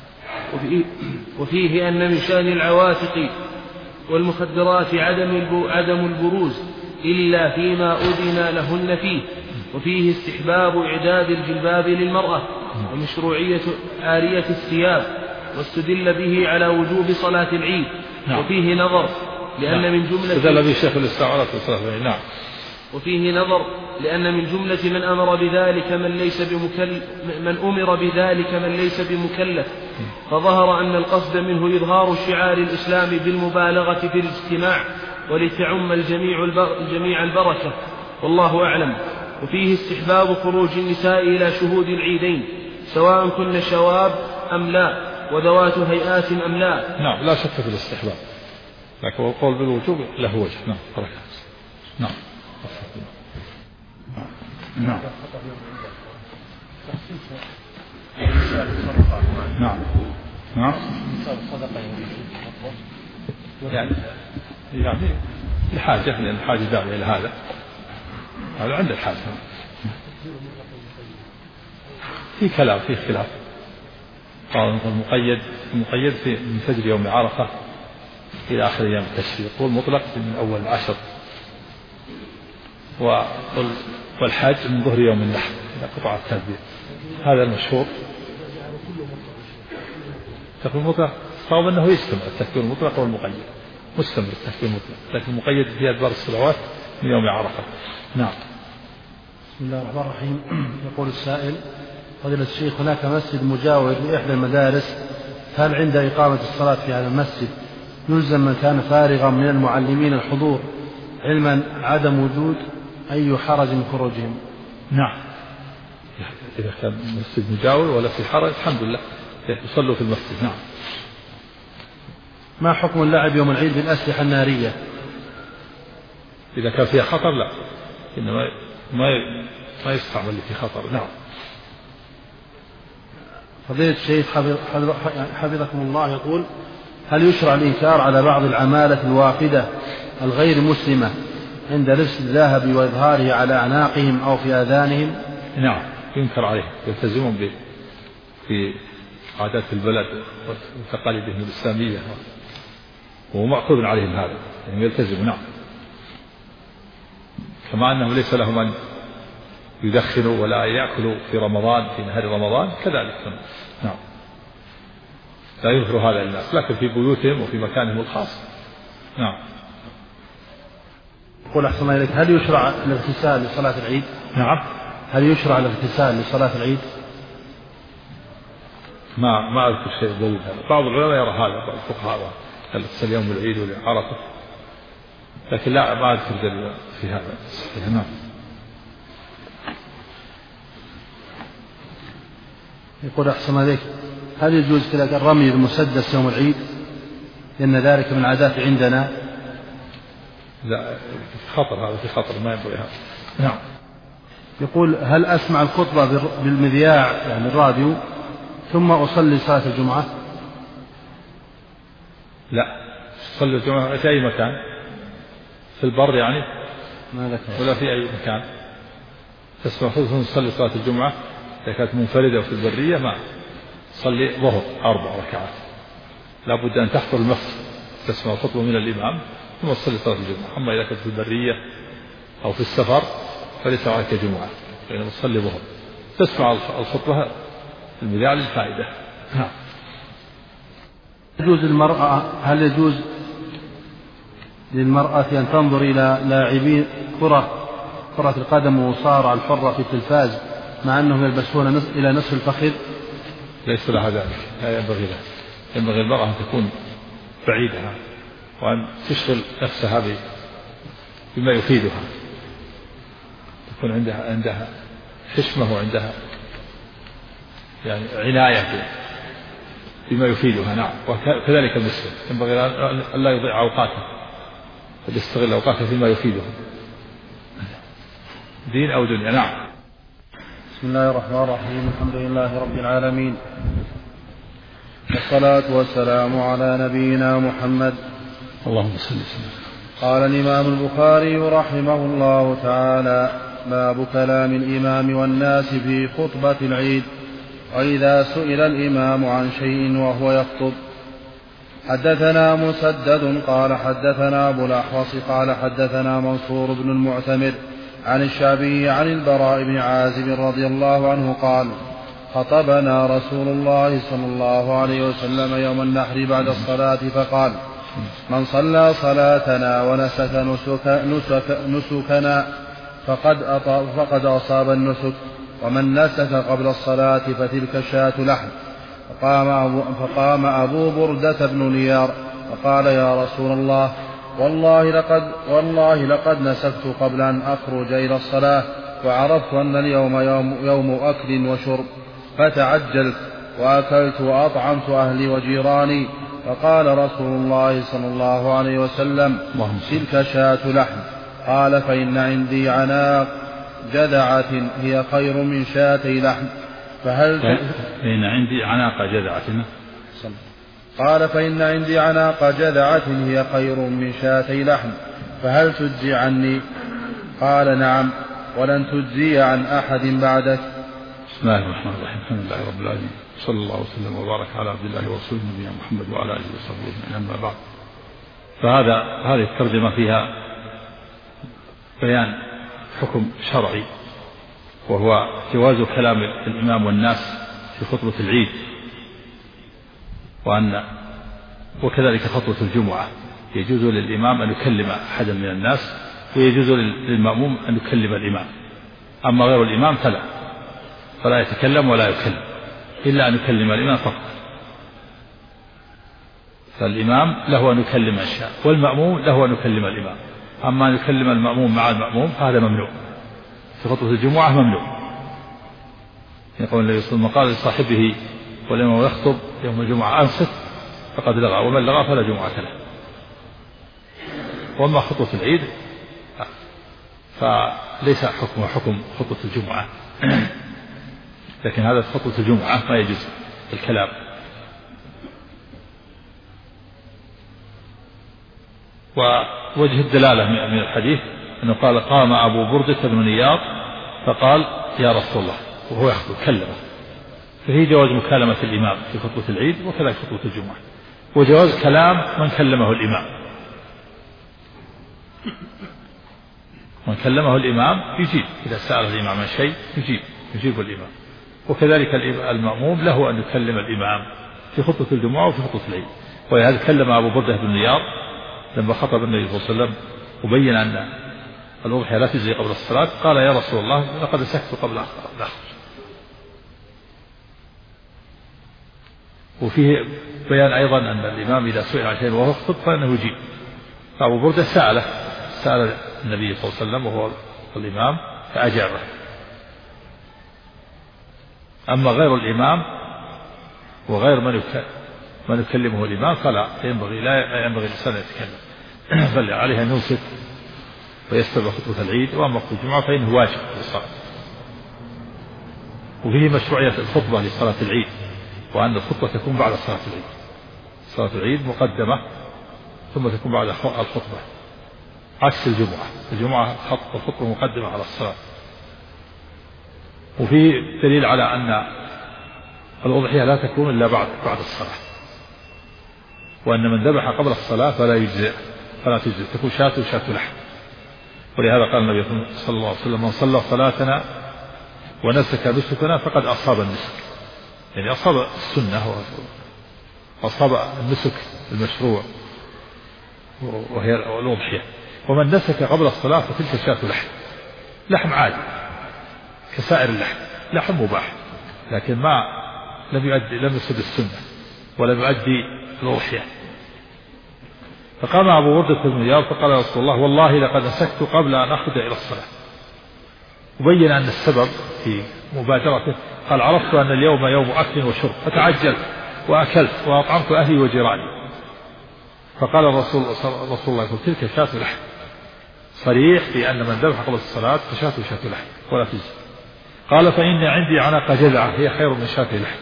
وفيه أن من شأن العواتق والمخدرات عدم البروز إلا فيما أذن لهن فيه. وفيه استحباب إعداد الجلباب للمرأة ومشروعية آرية الثياب، واستدل به على وجوب صلاة العيد. وفيه نظر لأن من جملة استدل به شيخ الإسلام على صلاة العيد. نعم. وفيه نظر لأن من جملة من أمر بذلك من أمر بذلك من ليس بمكلف، فظهر أن القصد منه إظهار شعار الإسلام بالمبالغة في الاجتماع ولتعم الجميع البركة، والله أعلم. وفيه استحباب خروج النساء إلى شهود العيدين سواء كن شواب أم لا، وذوات هيئات أم لا. نعم، لا شك في الاستحباب، لكن القول بالوجوب له وجه. نعم. نعم. نعم. نعم. نعم. يعني الحاجة، لأن الحاجة داعية إلى هذا عند الحاجة. في كلام، في خلاف. قال المقيد من فجر يوم عرفة إلى آخر أيام التشريق، والمطلق من أول العشر، والحاج من ظهر يوم النحر إلى قطع التنبيه. هذا المشهور. التكبير المطلق صار أنه يستمر التكبير المطلق والمقيد، مستمر التكبير المطلق، لكن المقيد في أدبار الصلوات من يوم عرفة. نعم. بسم الله الرحمن الرحيم. يقول السائل: فضيلة الشيخ، هناك مسجد مجاور لإحدى المدارس، هل عند إقامة الصلاة في هذا المسجد يلزم من كان فارغا من المعلمين الحضور، علما عدم وجود أي حرج من خروجهم؟ نعم، إذا كان مسجد مجاور ولا في حرج الحمد لله يصلوا في المسجد. نعم. ما حكم اللعب يوم العيد بالأسلحة النارية؟ إذا كان فيها خطر لا، إنما ما يستعمل في خطر. نعم. فضيلة الشيخ حفظكم الله يقول: هل يشرع الإنكار على بعض العمالة الوافدة الغير مسلمة عند لبس الذهب وإظهاره على أعناقهم أو في آذانهم؟ نعم، ينكر عليهم، يلتزمون في عادات البلد وتقاليدهم الإسلامية، ومعقود عليهم هذا، يعني يلتزموا. نعم. كما أنهم ليس لهم أن يدخنوا ولا يأكلوا في رمضان، في نهار رمضان كذلك. نعم، لا يظهر هذا للناس، لكن في بيوتهم وفي مكانهم الخاص. نعم. يقول: أحسن إليك، هل يشرع الاغتسال لصلاة العيد؟ نعم. هل يشرع الاغتسال لصلاة العيد؟ ما أذكر شيء دليل هذا. بعض العلماء يرى هذا، بعض الفقهاء الاغتسال يوم العيد والعرفة، لكن لا، ما أذكر دليل في هذا. نعم. يقول: أحسن إليك، هل يجوز كذلك الرمي بالمسدس يوم العيد، لأن ذلك من العادات عندنا؟ لا، خطر، هذا في خطر، ما ينبغي هذا. نعم. يقول: هل أسمع الخطبة بالمذياع يعني الراديو ثم أصلي صلاة الجمعة؟ لا، صلي الجمعة في أي مكان، في البر يعني ولا في أي مكان تسمع خطبة تصلي صلاة الجمعة. إذا كانت منفردة وفي البرية ما صلي ظهر 4 ركعات، لا بد أن تحضر المسجد تسمع الخطبة من الإمام ثم تصلي صلاة الجمعة. أما إذا كنت في البرية أو في السفر فليس عليك جمعة، فإنما تصلي ظهر تسمع الخطبة المذياع للفائدة. يجوز المرأة، هل يجوز للمرأة أن تنظر إلى لاعبين كرة القدم ومصارعة الحرة في التلفاز مع أنهم يلبسون إلى نصف الفخذ؟ ليس لها ذلك، لا ينبغي لها. ينبغي المرأة أن تكون بعيدة وأن تشغل نفسها بما يفيدها، تكون عندها حشمة وعندها يعني عناية بما يفيدها. نعم. وكذلك المسلم ينبغي أن لا يضيع أوقاته، بل يستغل أوقاته فيما يفيده دين أو دنيا. نعم. بسم الله الرحمن الرحيم. الحمد لله رب العالمين، والصلاة والسلام على نبينا محمد. اللهم صل وسلم. قال الإمام البخاري رحمه الله تعالى: باب كلام الإمام والناس في خطبة العيد، وإذا سئل الإمام عن شيء وهو يخطب. حدثنا مسدد قال حدثنا أبو الأحوص قال حدثنا منصور بن المعتمر عن الشعبي عن البراء بن عازب رضي الله عنه قال: خطبنا رسول الله صلى الله عليه وسلم يوم النحر بعد الصلاة فقال: من صلى صلاتنا ونسك نسكنا فقد أصاب النسك، ومن نسك قبل الصلاة فتلك شاة لحم. فقام أبو بردة بن نيار فقال: يا رسول الله، والله لقد نسكت قبل أن أخرج إلى الصلاة، وعرفت أن اليوم يوم أكل وشرب، فتعجلت وأكلت وأطعمت أهلي وجيراني. فقال رسول الله صلى الله عليه وسلم: تلك شاة لحم. قال: فإن عندي عناق جذعة هي خير من شاتي لحم، فإن عندي عناق جذعة. قال: فإن عندي عناق جذعة هي خير من شاتي لحم، فهل تجزي عني؟ قال: نعم، ولن تجزي عن أحد بعدك. بسم الله الرحمن الرحيم. الحمد لله رب العالمين، صلى الله وسلم وبارك على عبد الله ورسوله نبينا محمد وعلى آله وصحبه أجمعين، أما بعد. هذه الترجمة فيها بيان حكم شرعي، وهو جواز كلام الإمام والناس في خطبة العيد، وكذلك خطبة الجمعة يجوز للإمام أن يكلم أحدا من الناس، ويجوز للمأموم أن يكلم الإمام. أما غير الإمام فلا يتكلم ولا يكلم، إلا أن يكلم الإمام فقط. فالإمام له أن يكلم من شاء، والمأموم له أن يكلم الإمام. أما أن يكلم المأموم مع المأموم هذا ممنوع. في خطبة الجمعة ممنوع. يقول النبي صلى الله عليه وسلم: قال لصاحبه والإمام يخطب يوم الجمعة: أنصت فقد لغى، ومن لغى فلا جمعة له. وأما خطبة العيد فليس حكم خطبة الجمعة، لكن هذا خطبة الجمعة ما يجوز الكلام. ووجه الدلالة من الحديث أنه قال: قام أبو بردة بن نيار فقال: يا رسول الله، وهو يخطب كلمه. فهي جواز مكالمة الإمام في خطبة العيد وكذلك خطبة الجمعة، وجواز كلام من كلمه الإمام. من كلمه الإمام يجيب، إذا سأل الإمام عن شيء يجيب الإمام. وكذلك المأموم له أن يكلم الإمام في خطبة الجمعة وفي خطبة العيد. ولهذا كلم أبو بردة بن نيار لما خطب النبي صلى الله عليه وسلم وبين أن الأضحية لا تجزي قبل الصلاة، قال: يا رسول الله، لقد سكت قبل أن أخرج. وفيه بيان أيضا أن الإمام إذا سئل عن شيء وهو يخطب فإنه يجيب. فأبو بردة سأل النبي صلى الله عليه وسلم وهو الإمام فأجابه. أما غير الإمام وغير من يكلمه الإمام لا ينبغي الإنسان أن يتكلم، بل عليه أن ينصت ويستمع خطبة العيد. وأما خطبة الجمعة فإنه واجب في الصلاة. وفيه مشروعية الخطبة لصلاة العيد، وأن الخطبة تكون بعد صلاة العيد. صلاة العيد مقدمة ثم تكون بعد الخطبة، عكس الجمعة الخطبة مقدمة على الصلاة. وفيه دليل على أن الأضحية لا تكون إلا بعد الصلاة، وأن من ذبح قبل الصلاة فلا تجزئ، تكون شاة لحم. ولهذا قال النبي صلى الله عليه وسلم: من صلى صلاتنا ونسك نسكنا فقد أصاب النسك، يعني أصاب السنة وأصاب النسك المشروع وهي الأضحية. ومن نسك قبل الصلاة فتلك شاة لحم عادي كسائر لحم مباح، لكن لم يفسد السنة ولم يؤدي الأضحية. فقام أبو بردة بن نيار فقال: يا رسول الله، والله لقد نسكت قبل أن أخرج إلى الصلاة. وبين أن السبب في مبادرته، قال: عرفت أن اليوم يوم أكل وشرب، فتعجلت وأكلت وأطعمت أهلي وجيراني. فقال الرسول الله: تلك شاة لحم، صريح في أن من ذبح قبل الصلاة فشاة لحم ولا تجزي. قال: فإن عندي عناق جذعة هي خير من شاة لحم.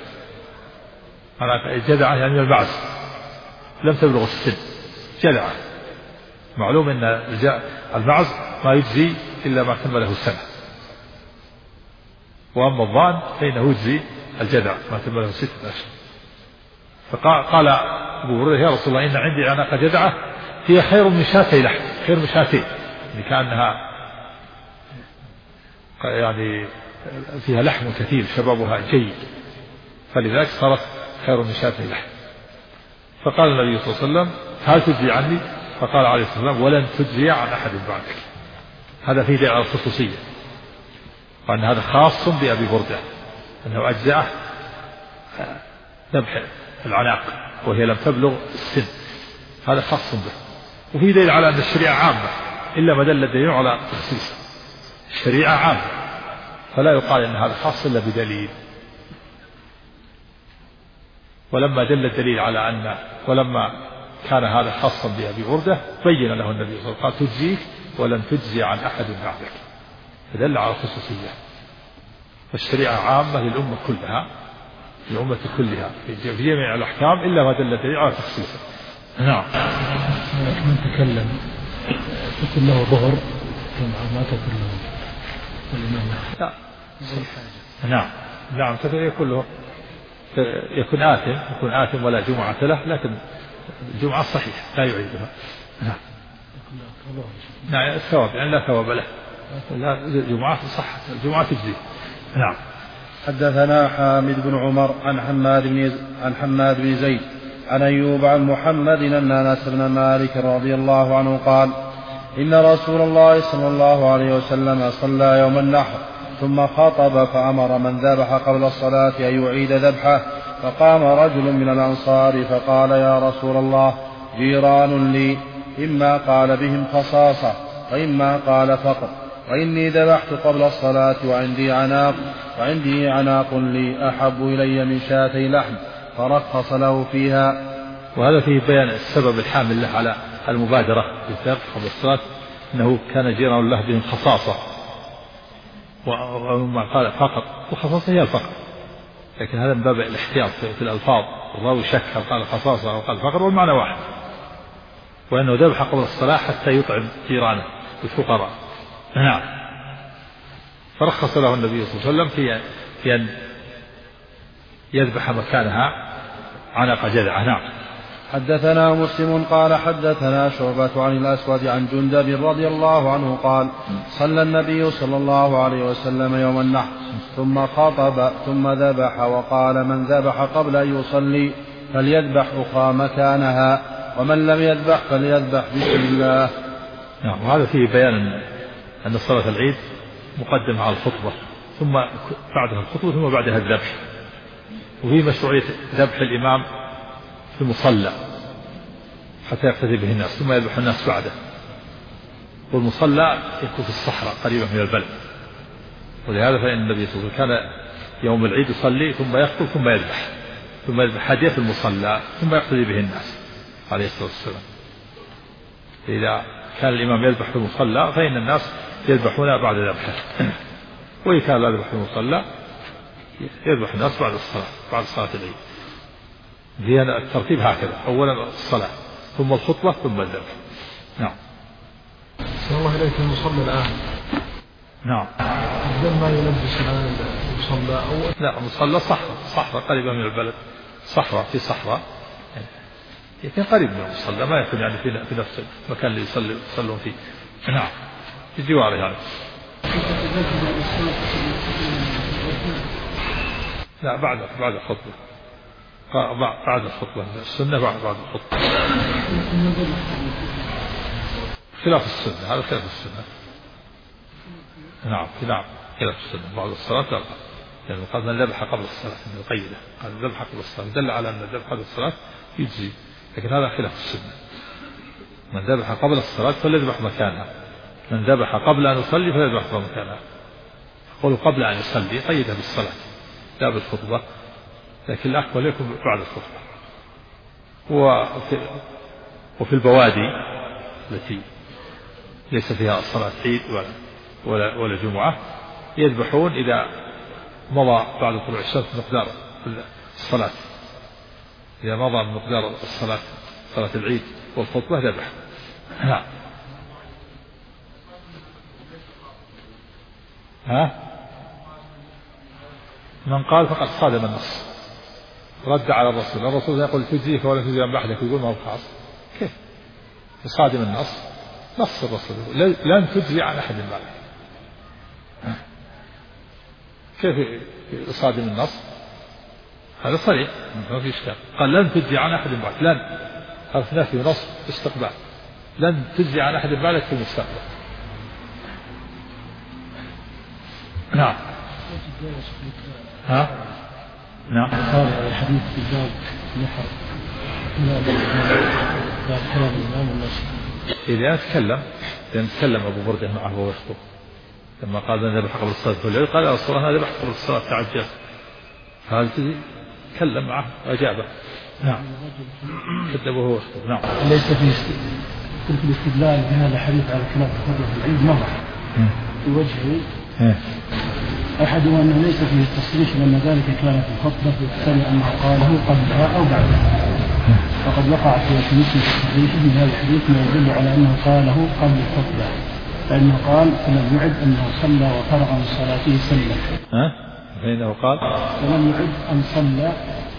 عناق جذعة يعني من البعث، لم تبلغ السن، جذعة معلوم أن المعز ما يجزي إلا ما تم له سنة، وأما الضان فإنه يجزي الجذع ما تم له 6 أشهر. فقال أبو هريرة يا رسول الله إن عندي عناق جذعة هي خير من شاتي لحم، خير من شاتين، يعني كأنها يعني فيها لحم كثير شبابها جيد، فلذلك صارت خير من شاتي لحم. فقال النبي صلى الله عليه وسلم هل تجزي عني؟ فقال عليه الصلاة والسلام ولن تجزي عن أحد بعدك. هذا فيه دليل على الخصوصية، وأن هذا خاص بأبي بردة أنه أجزأه ذبح العناق وهي لم تبلغ السن، هذا خاص به. وفي دليل على أن الشريعة عامة إلا ما دل الدليل على تخصيص، الشريعة عامة فلا يقال أن هذا خاص إلا بدليل. ولما دل الدليل على أن ولما كان هذا خاصا بأبي بردة بين له النبي صلى الله عليه وسلم قال تجزيك ولن تجزي عن أحد بعدك، فدل على الخصوصية. فالشريعة عامة للأمة كلها، الأمة كلها في جميع الأحكام إلا ما دل الدليل على تخصيصه. نعم. من تكلم تكون له ظهر ما تكون له الإمام. لا. نعم نعم يكون له يكون آثم ولا جمعة له، لكن الجمعة صحيح لا يعيدها. نعم. نعم الثواب يعني لا ثواب له، لا الجمعة صحت، الجمعة تجزي. نعم. حدثنا حامد بن عمر عن حماد بن زيد عن أيوب عن محمد أن أنس بن مالك رضي الله عنه قال إن رسول الله صلى الله عليه وسلم صلى يوم النحر ثم خطب فأمر من ذبح قبل الصلاة أن يعيد ذبحه، فقام رجل من الأنصار فقال يا رسول الله جيران لي إما قال بهم خصاصة وإما قال فقر، وإني ذبحت قبل الصلاة وعندي عناق لي أحب إلي من شاتي لحم، فرخص له فيها. وهذا فيه بيان السبب الحامل له على المبادرة بالذبح قبل الصلاة، أنه كان جيران له بهم خصاصة، وما قال فقر، وخصاصة هي الفقر، لكن هذا من باب الاحتياط في الألفاظ، الراوي شك هل قال خصاصة أو قال فقر، والمعنى واحد، وأنه ذبح قبل الصلاة حتى يطعم جيرانه الفقراء. نعم. فرخص له النبي صلى الله عليه وسلم في أن يذبح مكانها عنق جذعه. نعم. حدثنا مسلم قال حدثنا شعبة عن الأسود عن جندب رضي الله عنه قال صلى النبي صلى الله عليه وسلم يوم النحر ثم خطب ثم ذبح، وقال من ذبح قبل أن يصلي فليذبح أخرى مكانها، ومن لم يذبح فليذبح بسم الله. نعم. وهذا فيه بيان أن صلاة العيد مقدم على الخطبة، ثم بعدها الخطبة، ثم بعدها الذبح. وفي مشروعية ذبح الإمام في المصلى حتى يقتدي به الناس، ثم يذبح الناس بعده. والمصلى يكون في الصحراء قريبة من البلد، ولهذا فإن النبي صلى الله عليه وسلم كان يوم العيد يصلي ثم يخطب ثم يذبح هديه في المصلى ثم يقتدي به الناس عليه الصلاة والسلام. إذا كان الإمام يذبح في المصلى فإن الناس يذبحون بعد ذبحه، وإذا كان لا يذبح في المصلى يذبح الناس بعد صلاة العيد. هي الترتيب هكذا، أولا الصلاة ثم الخطبة ثم الذبح. نعم. صلى الله عليك المصلى الآن. نعم. ما يلبس الآن المصلى أول؟ لا، المصلى صحراء قريبة من البلد، في صحراء يكون قريب من المصلى، ما يكون يعني في نفس المكان اللي يصلون فيه. نعم. في جواره يعني. لا، بعد الخطبة. بعد الخطبة السنة، بعد الخطبة. خلاف السنة، هذا خلاف السنة. نعم خلاف السنة. بعد الصلاة لا، يعني قال من ذبح قبل الصلاة من القيدة، قال ذبح قبل الصلاة دل على أن الذبح قبل الصلاة يجزي، لكن هذا خلاف السنة. من ذبح قبل الصلاة فليذبح مكانها، من ذبح قبل أن يصلي فليذبح مكانها. قولوا قبل أن يصلي قيدها بالصلاة لا بالخطبة، لكن الأكمل يكون بعد الخطبة. وفي البوادي التي ليس فيها صلاة عيد ولا جمعة يذبحون إذا مضى بعد طلوع الشمس مقدار الصلاة، إذا مضى مقدار الصلاة، صلاة العيد والخطبة ذبح. نعم. من قال فقد صادم النص، رد على الرسول يقول تجزيك ولا تجزي عن بعدك، يقول ما هو خاص. كيف يصادم النص؟ نص الرسول لن تجزي عن أحد بعدك، كيف يصادم النص؟ هذا صريح ما في إشكال. قال لن تجزي عن أحد بعدك، لن حرف نفي نصب استقبال، لن تجزي عن أحد بعدك في المستقبل. نعم. نعم. هذا الحديث في باب نحر باب كلام الإمام النصر. إذا تكلم أبو بردة معه وهو يخطب لما قال أنا ذبح قبل الصلاة والليل، قال يا رسول الله أنا ذبح قبل الصلاة تعجلت، فهل تكلم معه وأجابه. نعم. كذبه وهو يخطب. نعم. ليس في الاستدلال بهذا الحديث على خلاف الخطبة العيد مرة في وجهه. أحدهم أنه ليس فيه التصريح لأن ذلك كان في الخطبة يحتمل أنه قاله قبلها أو بعدها، وقد وقع في مسلم في الصحيح من هذا الحديث ما يدل على أنه قاله قبل الخطبة، فإنه قال فلم يعد أنه صلى وفرغ من صلاته سلم. فإنه قال فلم يعد أن صلى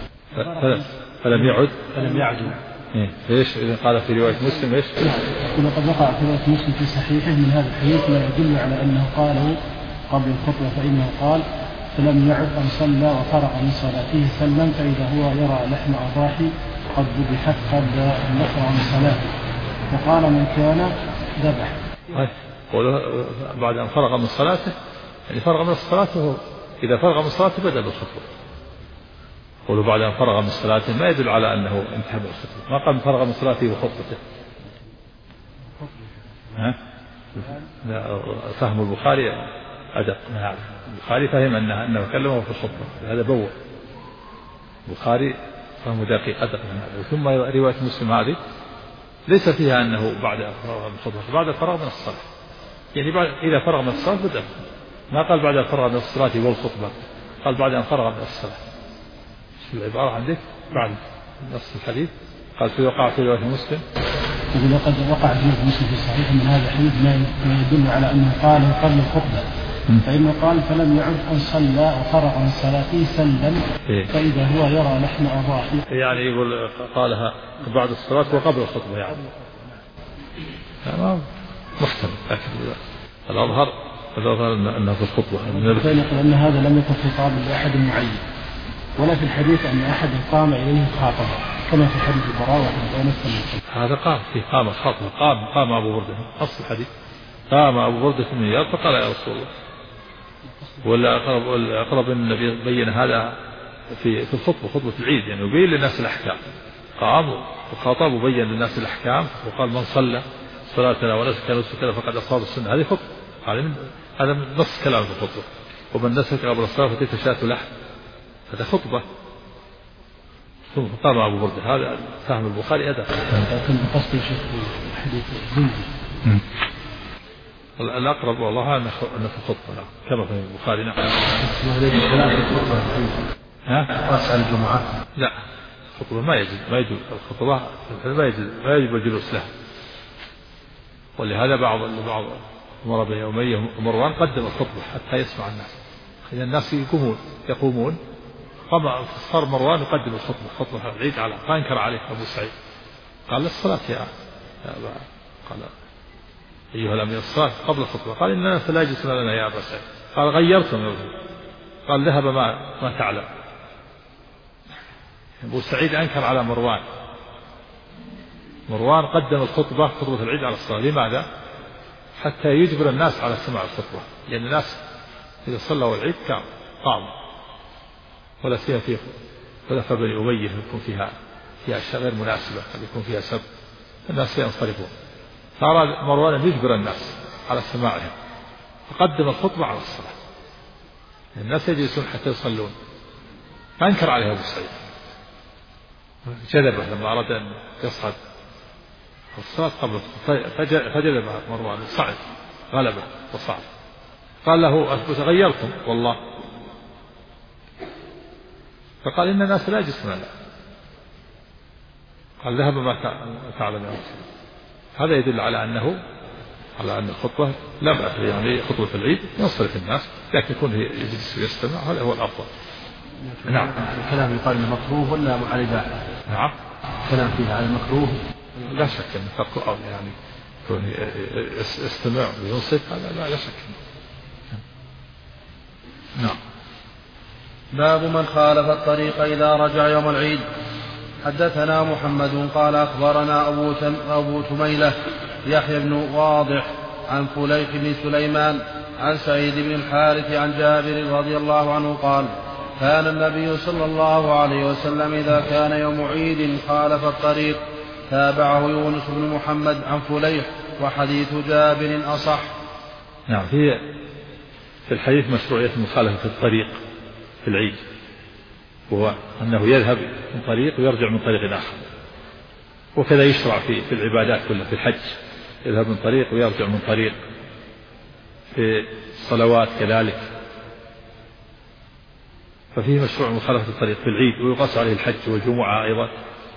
فلم يعد. ايش قال في رواية مسلم ايش؟ وقد وقع في رواية مسلم في صحيحه من هذا الحديث ما يدل على أنه قاله قبل الخطبة، فإنه قال فلم يعد أن صلى وفرغ من صلاته سلم، فإذا هو يرى لحم أضاحي قد ذبحت قبل أن يفرغ من صلاته، وقال من كان ذبح. بعد أن فرغ من صلاته، يعني فرغ من صلاته، إذا فرغ من صلاته بدأ بالخطبة. قولوا بعد أن فرغ من صلاته ما يدل على أنه انتهى بالخطبة، ما قال فرغ من صلاته وخطبته. فهم البخاري أدق. البخاري فهم أنه كلمه في الخطبة، هذا بوّ البخاري فهم دقيق أدق من هذا. ثم رواية مسلم هذه ليس فيها أنه بعد فرغ من الخطبة، بعد فرغ من الصلاة، يعني إذا فرغ من الصلاة بدأ، ما قال بعد فرغ من الصلاة والخطبة، قال بعد أن فرغ من الصلاة. شو العبارة عندك بعد نص الحديث؟ قال في وقع في رواية مسلم، وقد وقع في رواية مسلم في صحيح من هذا الحديث ما يدل على أنه قاله قبل الخطبة، فإنه قال فلم يعد أن صلى وفرغ من صلاته سلم، فإذا هو يرى لحم أضاحي، يعني يقول قالها بعد الصلاة وقبل الخطبة، يعني محتمل، لكن الأظهر أنه في الخطبة. فإن يقول أن هذا لم يكن خطاب لأحد معين، ولا في الحديث أن أحد قام إليه خاطبه كما في حديث البراء وحديث أنس. هذا قام في قام خاطبه، قام أبو بردة، أصل الحديث قام أبو بردة من النيار فقال يا رسول الله. ولا أقرب النبي بين هذا في الخطبة، خطبة العيد، يعني يبين للناس الأحكام، قام وخاطب وبين للناس الأحكام، وقال من صلى صلاتنا ونسك نسكنا فقد أصاب السنة. هذه خطبة، هذا نص كلام في الخطبة. ومن نسك قبل الصلاة فتلك شاة لحم، هذا خطبة. ثم قام أبو بردة، هذا فهم البخاري أدى. لكن بقصد حديث زندي الأقرب والله أنه في الخطبة كما في البخاري. نعم. أسأل الجمعة لا، الخطبة ما يجوز الخطبة، ما يجب الجلوس له. ولهذا بعض أمر بن أمية ومروان قدم الخطبة حتى يسمع الناس، إذا الناس يقومون قام صار مروان يقدم خطبة العيد على، فانكر عليه أبو سعيد، قال للصلاة يا أبا، قال أيها الأمير الصلاة قبل الخطبة، قال إن الناس لا يجلسون لنا يا أبا سعيد، قال غيرتم يا أبو، قال ذهب ما تعلم. أبو سعيد أنكر على مروان قدم خطبة العيد على الصلاة. لماذا؟ حتى يجبر الناس على سماع الخطبة، لأن الناس إذا صلوا العيد قاموا، ولا سيما في خلفاء بني أمية يكون فيها أشياء غير مناسبة، قد يكون فيها سب، الناس ينصرفون، فأراد مروان أن يجبر الناس على سماعهم، فقدم الخطبة على الصلاة، الناس يجلسون حتى يصلون، فأنكر عليه أبو سعيد، جذبه لما أراد أن يصعد الصلاة قبل، فجذب مروان وصعد، غلبه وصعد، قال له غيرتم والله، فقال إن الناس لا يجلسون لا، قال ذهب ما تعلم يا رسول. هذا يدل على أنه على أن الخطبة لا بأس يعني خطبة العيد ينصرف الناس لكن يكون يجلس ويستمع هذا هو الأفضل. نعم. الكلام يقال انه مكروه ولا على الإباحة؟ نعم. الكلام فيها على المكروه لا شك أن فرق يعني يكون استماع وينصت هذا لا شك. نعم. باب من خالف الطريق إذا رجع يوم العيد. حدثنا محمد قال أخبرنا أبو تميلة يحيى بن واضح عن فليح بن سليمان عن سعيد بن الحارث عن جابر رضي الله عنه قال كان النبي صلى الله عليه وسلم إذا كان يوم عيد خالف الطريق. تابعه يونس بن محمد عن فليح وحديث جابر أصح. نعم. في الحديث مشروعية مخالفة الطريق في العيد وهو أنه يذهب من طريق ويرجع من طريق آخر وكذا يشرع في العبادات كلها في الحج يذهب من طريق ويرجع من طريق في الصلوات كذلك ففيه مشروع مخالفة الطريق في العيد ويقاس عليه الحج والجمعة أيضا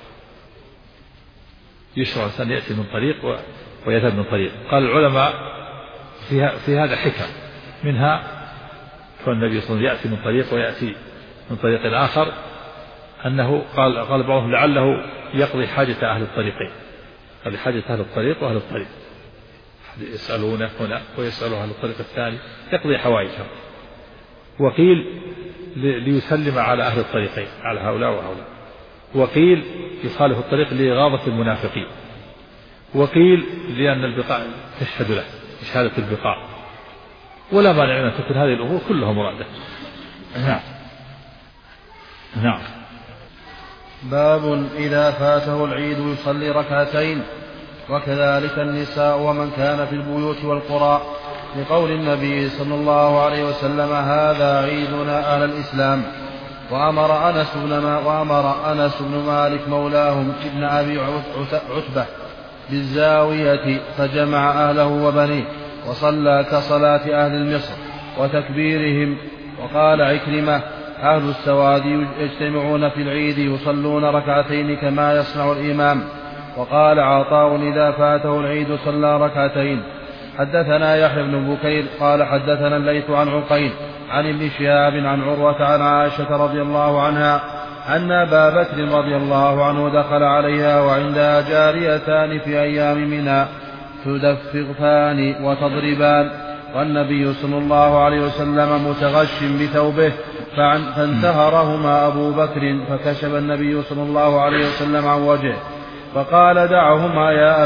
يشرع الإنسان يأتي من طريق ويذهب من طريق. قال العلماء في هذا حكم منها فالنبي صلى الله عليه وسلم يأتي من طريق ويأتي من طريق آخر أنه قال بعضهم لعله يقضي حاجة أهل الطريقين قال حاجة أهل الطريق وأهل الطريق يسألونه هنا ويسأله أهل الطريق الثاني يقضي حوائجهم. وقيل ليسلم على أهل الطريقين على هؤلاء وهؤلاء. وقيل يخالف الطريق لإغاظة المنافقين. وقيل لأن البقاع تشهد له بشهادة البقاع ولا مانع أن تكون هذه الأمور كلها مرادة. نعم. نعم. باب إذا فاته العيد يصلي ركعتين وكذلك النساء ومن كان في البيوت والقرى لقول النبي صلى الله عليه وسلم هذا عيدنا أهل الإسلام. وأمر أنس بن مالك مولاهم ابن أبي عتبة بالزاوية فجمع أهله وبنيه وصلى كصلاة أهل مصر وتكبيرهم. وقال عكرمة أهل السواد يجتمعون في العيد يصلون ركعتين كما يصنع الإمام. وقال عطاء إذا فاته العيد صلى ركعتين. حدثنا يحيى بن بكير قال حدثنا الليث عن عقيل عن ابن شهاب عن عروة عن عائشة رضي الله عنها أن أبا بكر رضي الله عنه دخل عليها وعندها جاريتان في أيام منى تدفقان وتضربان والنبي صلى الله عليه وسلم متغش بثوبه فانتهرهما أبو بكر فكشف النبي صلى الله عليه وسلم عن وجهه فقال دعهما يا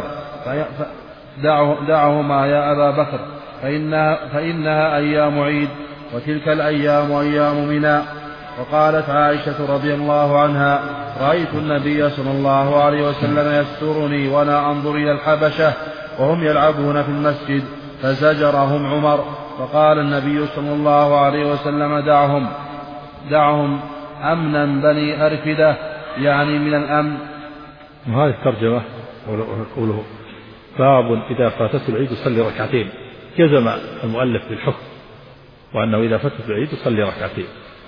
أبا بكر فإنها أيام عيد وتلك الأيام أيام منى. وقالت عائشة رضي الله عنها رأيت النبي صلى الله عليه وسلم يسترني وأنا أنظر إلى الحبشة وهم يلعبون في المسجد فزجرهم عمر فقال النبي صلى الله عليه وسلم دعهم أمنا بني أرفدة يعني من الأمن. وهذه الترجمة قوله باب إذا فاتته العيد يصلي ركعتين جزم المؤلف بالحكم وأنه إذا فاتته العيد يصلي ركعتين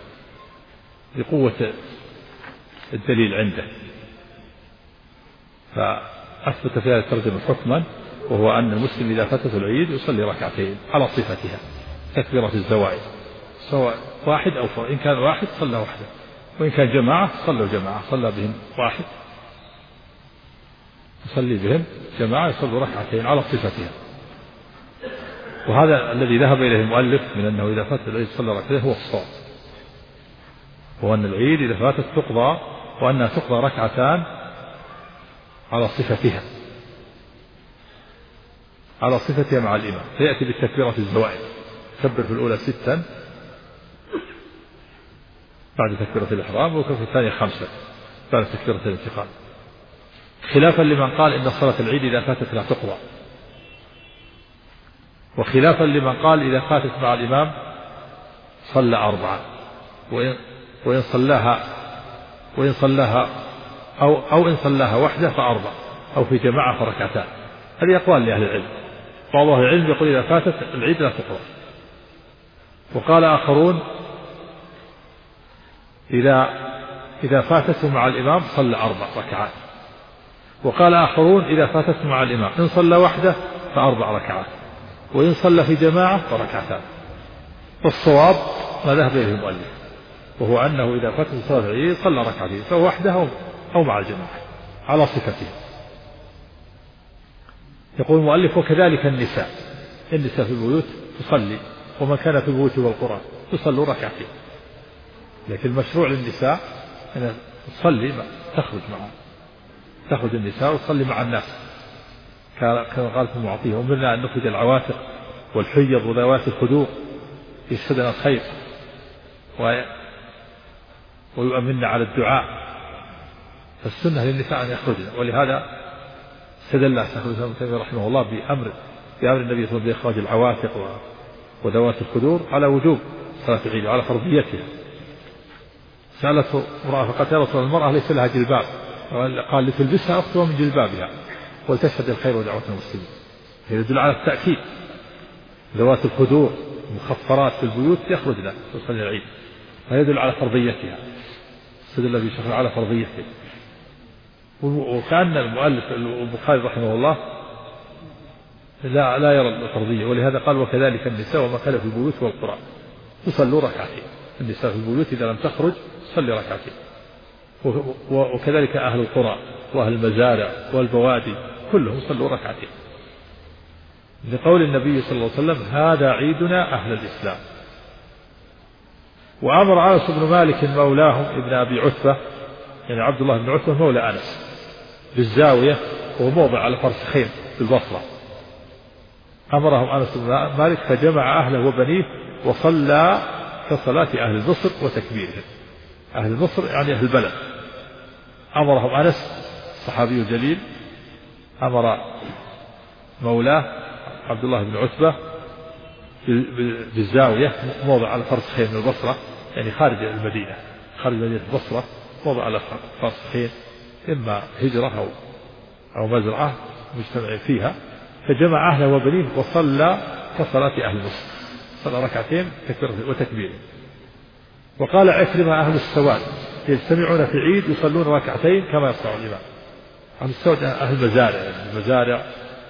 لقوة الدليل عنده فأثبت في هذه الترجمة حكما وهو أن المسلم إذا فاتته العيد يصلي ركعتين على صفتها تكبيرة الزوائد سواء واحد أو إن كان واحد صلى وحده وإن كان جماعة صلوا جماعة صلى بهم واحد يصلي بهم جماعة يصلوا ركعتين على صفتها. وهذا الذي ذهب إليه المؤلف من أنه إذا فات العيد صلى ركعتين هو الصواب وأن العيد إذا فاتت تقضى وأنها تقضى ركعتان على صفتها مع الإمام فيأتي بالتكبيرة الزوائد كبر في الأولى 6 بعد تكبيرة الإحرام وكبر في الثانية 5 بعد تكبيرة الانتقال خلافا لمن قال إن صلاة العيد إذا فاتت لا تقضى وخلافا لمن قال إذا فاتت مع الإمام صلى 4 وإن صلاها أو إن صلاها وحده ف4 أو في جماعة فركعتان. هذه أقوال لأهل العلم. بعض أهل العلم يقول إذا فاتت العيد لا تقضى وقال آخرون إذا فاتته مع الإمام صلى 4 ركعات وقال آخرون إذا فاتته مع الإمام إن صلى وحده فأربع ركعات، وإن صلى في جماعة فركعتان. والصواب ما ذهب إليه المؤلف، وهو أنه إذا فاتت صلاة العيد صلى ركعتين فهو وحده أو مع الجماعة على صفته. يقول المؤلف: وكذلك النساء في البيوت تصلي، ومن كان في البيوت والقرى تصلوا ركعتين. لكن المشروع للنساء أن تصلي تخرج النساء وتصلي مع الناس، كما قال في المعطيه: ومنا أن نخرج العواتق والحيض وذوات الخدور يشهدنا الخير ويؤمننا على الدعاء. فالسنة للنساء أن يخرجن، ولهذا استدل شيخ الإسلام ابن تيمية رحمه الله بأمر النبي صلى الله عليه وسلم بإخراج العواتق وذوات الخدور على وجوب صلاة العيد وعلى فرضيتها. سألته امرأة فقالت: يا رسول الله، المرأة ليس لها جلباب، قال: لتلبسها أختها من جلبابها ولتشهد الخير ودعوة المسلمين. يدل على التأكيد. ذوات الخدور مخفرات في البيوت يخرجن تصلي العيد، فيدل على فرضيتها، استدل به شيخ على فرضيتها. وكأن المؤلف البخاري رحمه الله لا يرى الفرضية، ولهذا قال: وكذلك النساء وما كان في البيوت والقرى تصلوا ركعتين. النساء في البيوت إذا لم تخرج تصلي ركعتين، وكذلك أهل القرى وأهل المزارع والبوادي كلهم صلوا ركعتين، لقول النبي صلى الله عليه وسلم: هذا عيدنا أهل الإسلام. وأمر أنس بن مالك مولاهم ابن أبي عتبة، يعني عبد الله بن عتبة مولى أنس، بالزاوية، وهو موضع على فرسخين في البصرة. أمرهم أنس بن مالك فجمع أهله وبنيه وصلى كصلاة أهل مصر وتكبيرهم. أهل مصر يعني أهل البلد. أمرهم أنس الصحابي الجليل، أمر مولاه عبد الله بن عتبة بالزاوية، موضع على فرسخين من البصرة، يعني خارج المدينة، خارج مدينة البصرة، موضع على فرسخين، إما هجرة أو مزرعة مجتمعين فيها. فجمع أهله وبنيه وصلى كصلاة أهل مصر، صلى ركعتين وتكبير. وقال عكرمة: أهل السواد يجتمعون في عيد يصلون ركعتين كما يصنع الإمام. أهل السواد أهل المزارع، يعني المزارع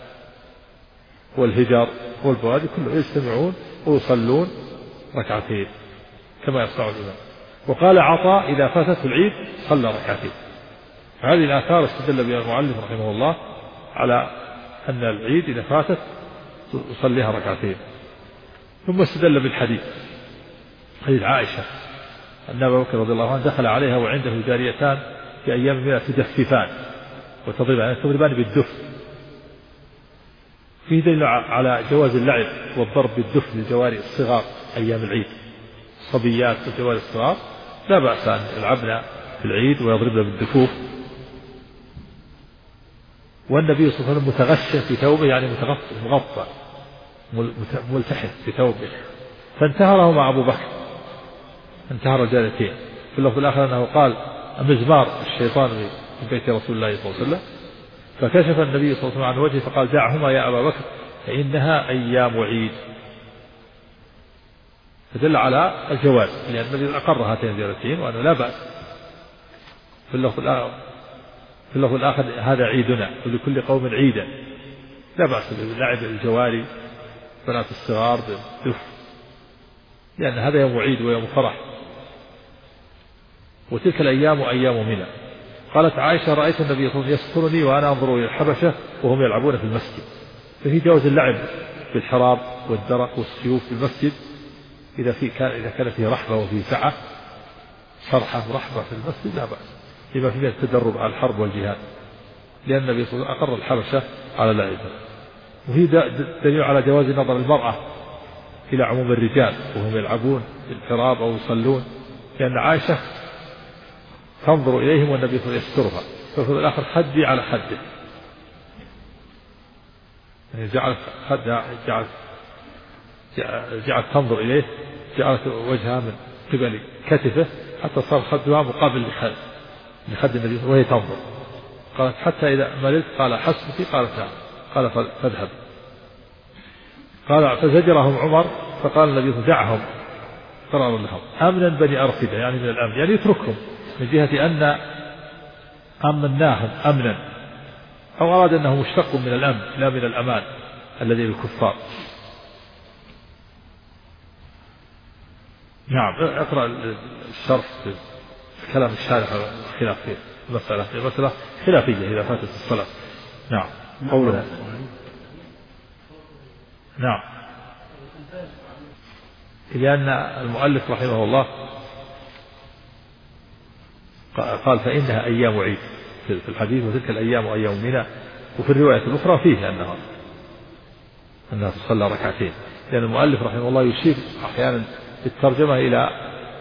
والهجر والبوادي كلهم يجتمعون ويصلون ركعتين كما يصنع الإمام. وقال عطاء: إذا فاتته العيد صلى ركعتين. هذه الآثار استدل بها المؤلف رحمه الله على أن العيد إذا فاتت يصليها ركعتين. ثم استدل بالحديث، حديث عائشة أن أبا بكر رضي الله عنه دخل عليها وعنده جاريتان في أيام منها تدففان وتضربان بالدف. فيه دليل على جواز اللعب والضرب بالدف للجواري الصغار أيام العيد. الصبيات والجواري الصغار لا بأس أن يلعبن في العيد ويضربن بالدفوف. والنبي صلى الله عليه وسلم متغشى في ثوبه، يعني مغطى ملتحف في ثوبه، فانتهره مع أبو بكر، انتهر الجاريتين. في اللفظ الآخر أنه قال: مزمار الشيطان في بيت رسول الله صلى الله عليه وسلم. فكشف النبي صلى الله عليه وسلم عن وجهه فقال: دعهما يا أبا بكر فإنها أيام عيد. فدل على الجواز، لأن النبي أقر هاتين الجاريتين وأنه لا بأس. في اللفظ الآخر: هذا عيدنا ولكل قوم عيدا. لا بأس بلعب الجواري بنات الصغار بالدف، لأن هذا يوم عيد ويوم فرح. وتلك الأيام أيام منى. قالت عائشة: رأيت النبي صلى الله عليه وسلم يسترني وأنا أنظر إلى الحبشة وهم يلعبون في المسجد. ففي جواز اللعب بالحراب والدرق والسيوف في المسجد إذا كان فيه رحبة وفيه سعة، فرحة ورحبة في المسجد لا بأس، لما فيه التدرب على الحرب والجهاد، لأن النبي صلى الله عليه وسلم أقر الحبشة على لعبها. وفي دليل على جواز نظر المرأة إلى عموم الرجال وهم يلعبون بالحراب أو يصلون، لأن عائشة تنظر إليهم والنبي صلى الله عليه وسلم يسترها. ففي الآخر: خدي على خده، يعني جعلت تنظر إليه، جعلت وجهها من قبل كتفه حتى صار خدها مقابل لخد النبي وهي تنظر. قالت: حتى إذا مللت قال: حسبك؟ قالت: نعم. قال: فاذهب. قال: فزجرهم عمر فقال النبي: دعهم، قرار لهم أمنا بني أرقدة، يعني من الأمن، يعني يتركهم، من جهة أن أمناهم أمنا، أو أراد أنه مشتق من الأمن لا من الأمان، الذي للكفار. نعم اقرأ الشرح في كلام الشارح خلاف فيه مسألة خلافية إذا فاتت الصلاة. نعم قولها. نعم لأن المؤلف رحمه الله قال فإنها أيام عيد في الحديث، وتلك الأيام أيام منى، وفي الرواية الأخرى فيه أنها تصلى ركعتين، لأن المؤلف رحمه الله يشير أحيانا في الترجمة إلى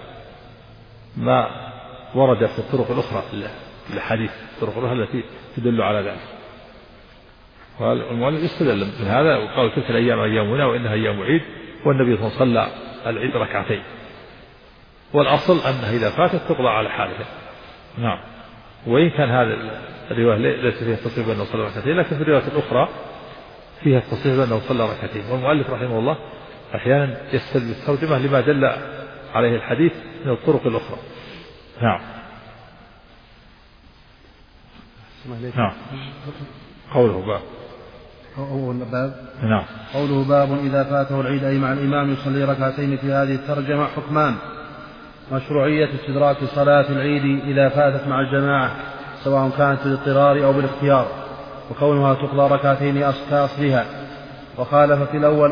ما ورد في الطرق الأخرى في الحديث، الطرق الأخرى التي تدل على ذلك. والمؤلف استدل من هذا وقال تلك الأيام أيام منى وإنها أيام عيد، والنبي صلى الله عليه وسلم صلى العيد ركعتين، والأصل أنها إذا فاتت تقضى على حالها. نعم وإن كان هذا الرواية ليس فيها التصريح بأنه صلى ركعتين، لكن في الرواية الأخرى فيها التصريح بأنه صلى ركعتين. والمؤلف رحمه الله أحيانا يستدل بالترجمة لما دل عليه الحديث من الطرق الأخرى. نعم نعم قوله باب. نعم قوله باب إذا فاته العيد أي مع الإمام يصلي ركعتين. في هذه الترجمة حكمان: مشروعية استدراك صلاة العيد إذا فاتت مع الجماعة سواء كانت بالاضطرار أو بالاختيار، وكونها تقضى ركعتين كأصلها. وخالف في الأول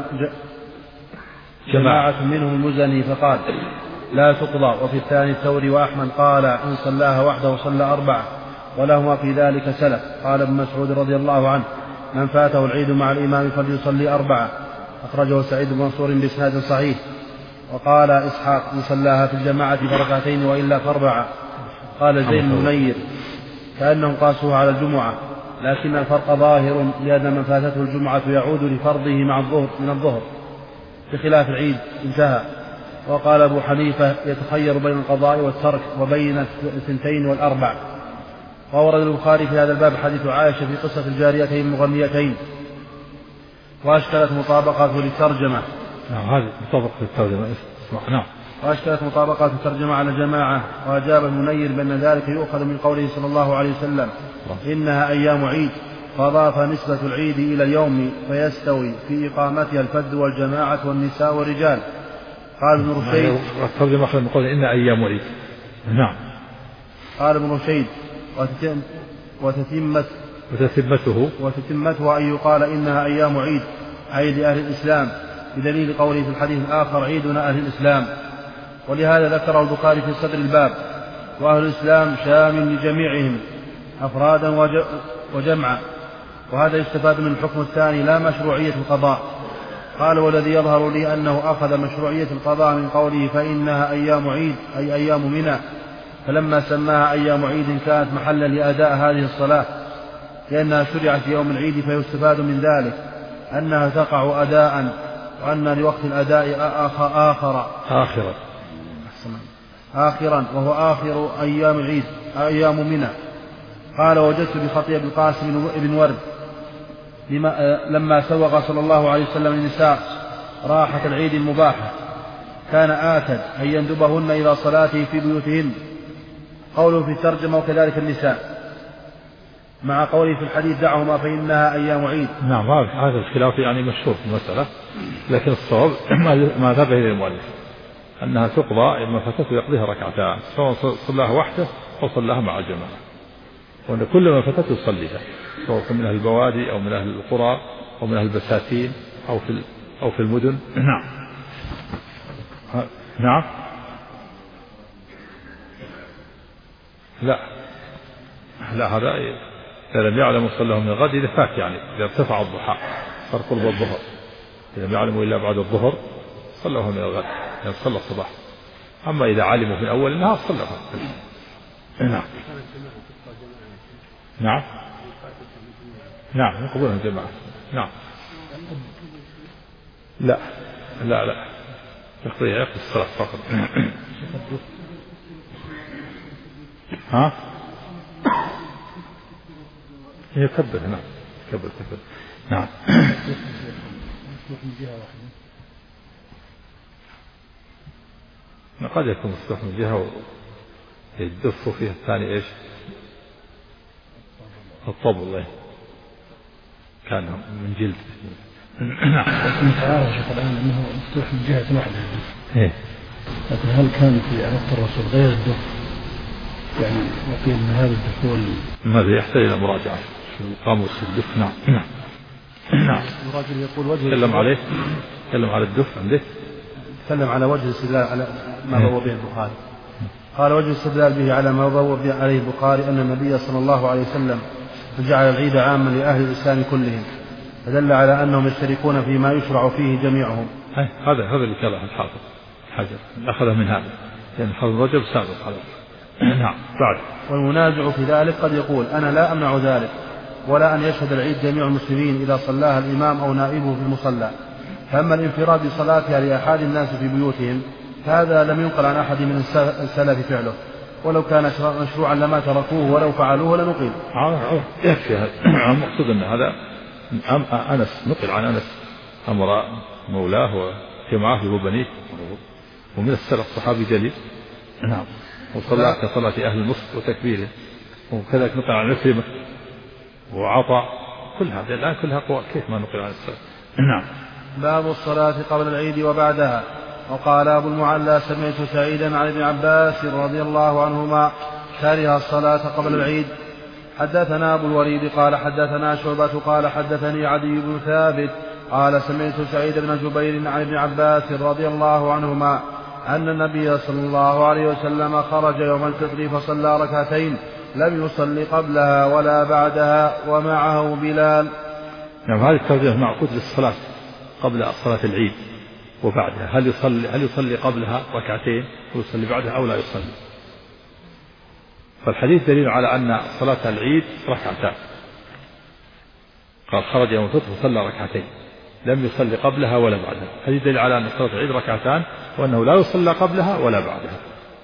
جماعة منهم المزني فقال لا تقضى، وفي الثاني الثوري وأحمد قال إن صلاها وحده صلى 4، ولهما في ذلك سلف. قال ابن مسعود رضي الله عنه من فاته العيد مع الإمام فليصلي 4، أخرجه سعيد بن منصور بإسناد صحيح. وقال إسحاق يصلاها في الجماعة بركعتين وإلا ف4. قال زين المنير كأنهم قاسوه على الجمعة، لكن الفرق ظاهر لأن من فاتته الجمعة يعود لفرضه مع الظهر من الظهر بخلاف العيد انتهى. وقال أبو حنيفة يتخير بين القضاء والترك وبين 2 و4. وورد البخاري في هذا الباب حديث عائشة في قصة الجاريتين المغنيتين، وأشكلت مطابقته للترجمة. هذه مطابقة الترجمة. نعم وأشكلت مطابقة الترجمة على جماعة. وأجاب المنير بأن ذلك يؤخذ من قوله صلى الله عليه وسلم إنها أيام عيد، فأضاف نسبة العيد إلى اليوم فيستوي في إقامتها الفذ والجماعة والنساء والرجال. قال ابن رشيد الترجمة أخذ من قوله إنها أيام عيد. نعم قال ابن رشيد وتتمته أن يقال إنها أيام عيد عيد أهل الإسلام، بدليل قوله في الحديث الآخر عيدنا أهل الإسلام. ولهذا ذكره البخاري في صدر الباب وأهل الإسلام شامل لجميعهم أفرادا وجمعا. وهذا يستفاد من الحكم الثاني لا مشروعية القضاء. قال والذي يظهر لي أنه أخذ مشروعية القضاء من قوله فإنها أيام عيد أي أيام منى، فلما سماها أيام عيد كانت محلا لأداء هذه الصلاة لأنها شرعت في يوم العيد. فيستفاد من ذلك أنها تقع أداء، وأن لوقت الأداء آخرا وهو آخر أيام العيد أيام منى. قال وجدت بخطيب القاسم بن ورد لما سوق صلى الله عليه وسلم النساء راحة العيد المباحة كان آتد أن يندبهن إلى صلاته في بيوتهن. قوله في الترجمة وكذلك النساء مع قوله في الحديث دعهما فإنها أيام عيد. نعم هذا الخلاف يعني مشهور في المسألة، لكن الصواب ما ذهب إليه المؤلف أنها تقضى إما فتته يقضيها ركعتان سواء صلاها وحده أو صلاها مع الجماعة، وأن كل ما فتته يصليها سواء من أهل البوادي أو من أهل القرى أو من أهل البساتين أو في المدن. نعم نعم لا هذا إذا لم يعلموا صلاه من الغد إذا فات، يعني إذا ارتفع الضحى صار قرب الظهر، إذا لم يعلموا إلا بعد الظهر صلوه من الغد يعني صلى الصباح. أما إذا علموا في أول النهار صلوه. نعم نعم نعم يقبلون الجماعة. نعم لا يقضي الصلاة فقط. ها يكبر. نعم كبر. نعم قد يكون مفتوح من جهة يدف فيها الثاني إيش الطبل كان من جلد. نعم. شيخ الآن أنه مفتوح من جهة واحدة. إيه. لكن هل كان في عهد الرسول غير الدف؟ يعني وقيل أن هذا الدف هو ماذا يحتاج إلى مراجعة في قاموس الدف. نعم. نعم. الرجل يقول وجه تكلم عليه، تكلم على الدف عنده، تكلم على وجه الاستدلال على ما روى به البخاري. قال وجه الاستدلال به على ما روى عليه البخاري أن النبي صلى الله عليه وسلم جعل العيد عاما لأهل الإسلام كلهم، فدل على أنهم يشتركون فيما يشرع فيه جميعهم. هذا اللي كلام الحافظ حجر أخذه من هذا، لأن حافظ رجب سابق على. نعم. بعد. والمنازع في ذلك قد يقول أنا لا أمنع ذلك، ولا أن يشهد العيد جميع المسلمين إذا صلاها الإمام أو نائبه في المصلى. فأما الانفراد بصلاتها لأحد الناس في بيوتهم هذا لم ينقل عن أحد من السلف فعله، ولو كان مشروعا لما تركوه ولو فعلوه لنقل. يكفي هذا. المقصود أن هذا أنس نقل عن أنس أمر مولاه وجمعه وبنيه، ومن السلف صحابي جليل. نعم. وصلى كصلاة أهل مصر وتكبيره، وكذلك نقل عن عكرمة وعطاء. كل هذا الآن كلها قوى كيف ما نقل عن السلف. نعم. باب الصلاة قبل العيد وبعدها. وقال أبو المعلى سمعت سعيدا عن ابن عباس رضي الله عنهما كره الصلاة قبل العيد. حدثنا أبو الوليد قال حدثنا شعبة قال حدثني عدي بن ثابت قال سمعت سعيد بن جبير عن ابن عباس رضي الله عنهما أن النبي صلى الله عليه وسلم خرج يوم الفطر فصلى ركعتين لم يصل قبلها ولا بعدها ومعه بلال. نعم. هذه التوجيه معقود للصلاة قبل صلاة العيد وبعدها. هل يصلي قبلها ركعتين ويصلي بعدها أو لا يصلي؟ فالحديث دليل على أن صلاة العيد ركعتان. قال خرج يوم الفطر وصلى ركعتين لم يصلي قبلها ولا بعدها. الحديث دليل على أن صلاة العيد ركعتان وأنه لا يصلى قبلها ولا بعدها،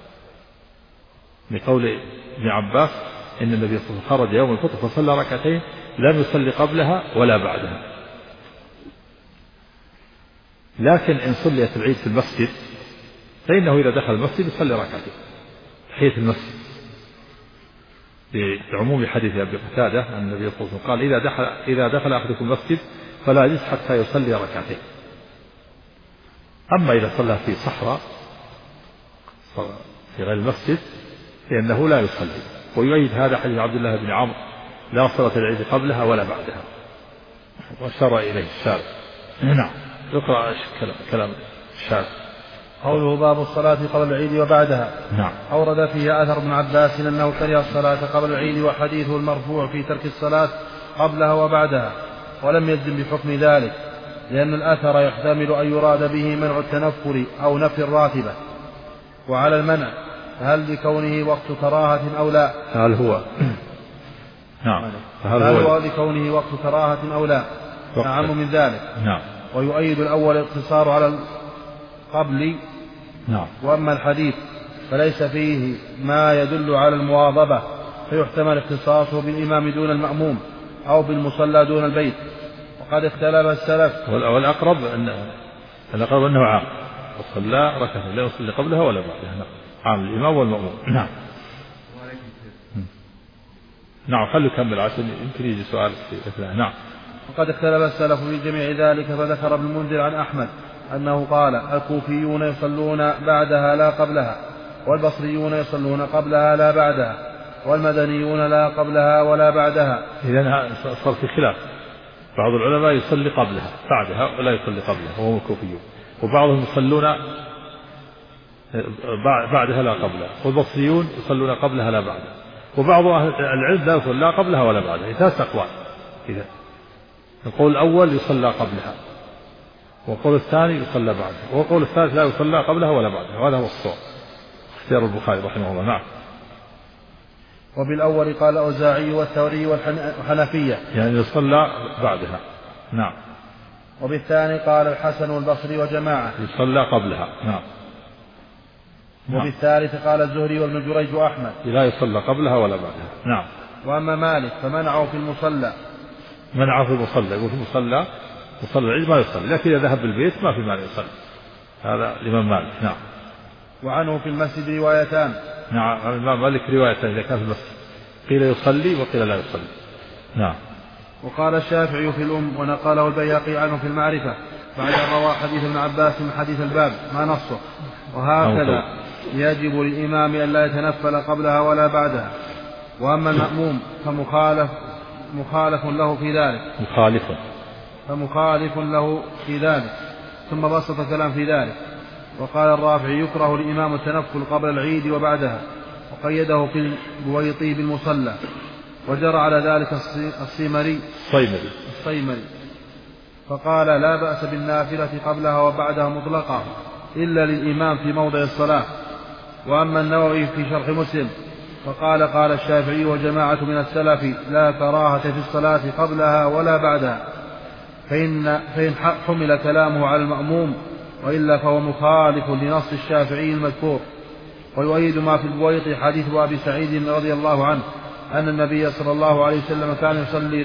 لقول ابن عباس إن النبي صلى الله عليه وسلم خرج يوم الفطر فصلى ركعتين لم يصلي قبلها ولا بعدها. لكن إن صليت العيد في المسجد فإنه إذا دخل المسجد يصلي ركعتين تحية المسجد، لعموم حديث أبي قتادة أن النبي صلى الله عليه وسلم قال إذا دخل أحدكم المسجد فلا يجلس حتى يصلي ركعتين. أما إذا صلى في صحراء في غير المسجد فإنه لا يصلي. ويؤيد هذا حديث عبد الله بن عمرو لا صلاة العيد قبلها ولا بعدها، وأشار إليه الشارع. نعم. يقرأ كلام الشارع. قوله باب الصلاة قبل العيد وبعدها. نعم. أورد فيه أثر ابن عباس أنه كره الصلاة قبل العيد وحديثه المرفوع في ترك الصلاة قبلها وبعدها، ولم يجزم بحكم ذلك لأن الأثر يحتمل أن يراد به منع التنفر أو نفي الراتبة. وعلى المنع هل لكونه وقت كراهة أو لا؟ هل هو نعم. هل هو لكونه وقت كراهة أو لا؟ أعم من ذلك. نعم. ويؤيد الأول الاقتصار على القبل. نعم. وأما الحديث فليس فيه ما يدل على المواظبة، فيحتمل اختصاصه بالإمام دون المأموم أو بالمصلى دون البيت. وقد اختلف السلف. والأقرب أنه عام، وصلى ركعتين لا يصلي قبلها ولا بعدها. عام الإمام والمأموم. نعم. نعم. خلوا يكمل عشان يمكن يجي سؤال في إثناء. نعم. وقد اختلف السلف في جميع ذلك، فذكر ابن المنذر عن أحمد أنه قال الكوفيون يصلون بعدها لا قبلها، والبصريون يصلون قبلها لا بعدها، والمدنيون لا قبلها ولا بعدها. إذن صار في خلاف، بعض العلماء يصلي قبلها بعدها ولا يصلي قبلها وهم الكوفيون، وبعضهم يصلون بعدها لا قبلها، والبصريون يصلون قبلها لا بعدها، وبعض أهل العلم لا يصلي لا قبلها ولا بعدها. ثلاث أقوال. إذا القول الأول يصلى قبلها، والقول الثاني يصلى بعدها، والقول الثالث لا يصلى قبلها ولا بعدها، وهذا هو الصواب اختيار البخاري رحمه الله. نعم. وبالأول قال الأوزاعي والثوري والحنفية يعني يصلى بعدها. نعم. وبالثاني قال الحسن والبصري وجماعة يصلى قبلها. نعم. وبالثالث قال الزهري وابن جريج وأحمد لا يصلى قبلها ولا بعدها. نعم. وأما مالك فمنعه في المصلى، منعه في المصلى، يقول في المصلى مصلى العيد ما يصلي، لكن إذا ذهب بالبيت ما في مانع يصلي. هذا الإمام مالك. نعم. وعنه في المسجد روايتان. نعم. عن الإمام مالك روايتان إذا كان في المسجد، قيل يصلي وقيل لا يصلي. نعم. وقال الشافعي في الأم، ونقله البيهقي عنه في المعرفة بعد أن روى حديث ابن عباس من حديث الباب ما نصه. وهكذا يجب للإمام أن لا يتنفل قبلها ولا بعدها. وأما المأموم فمخالف له في ذلك ثم بسط الكلام في ذلك. وقال الرافعي يكره الإمام التنفل قبل العيد وبعدها، وقيده في البويطي بالمصلى. وجرى على ذلك الصيمري فقال لا بأس بالنافلة قبلها وبعدها مطلقا إلا للإمام في موضع الصلاة. وأما النووي في شرح مسلم فقال قال الشافعي وجماعة من السلف لا كراهة في الصلاة قبلها ولا بعدها، فإن حمل كلامه على المأموم، وإلا فهو مخالف لنص الشافعي المذكور. ويؤيد ما في البويطي حديث أبي سعيد رضي الله عنه أن النبي صلى الله عليه وسلم كان لا يصلي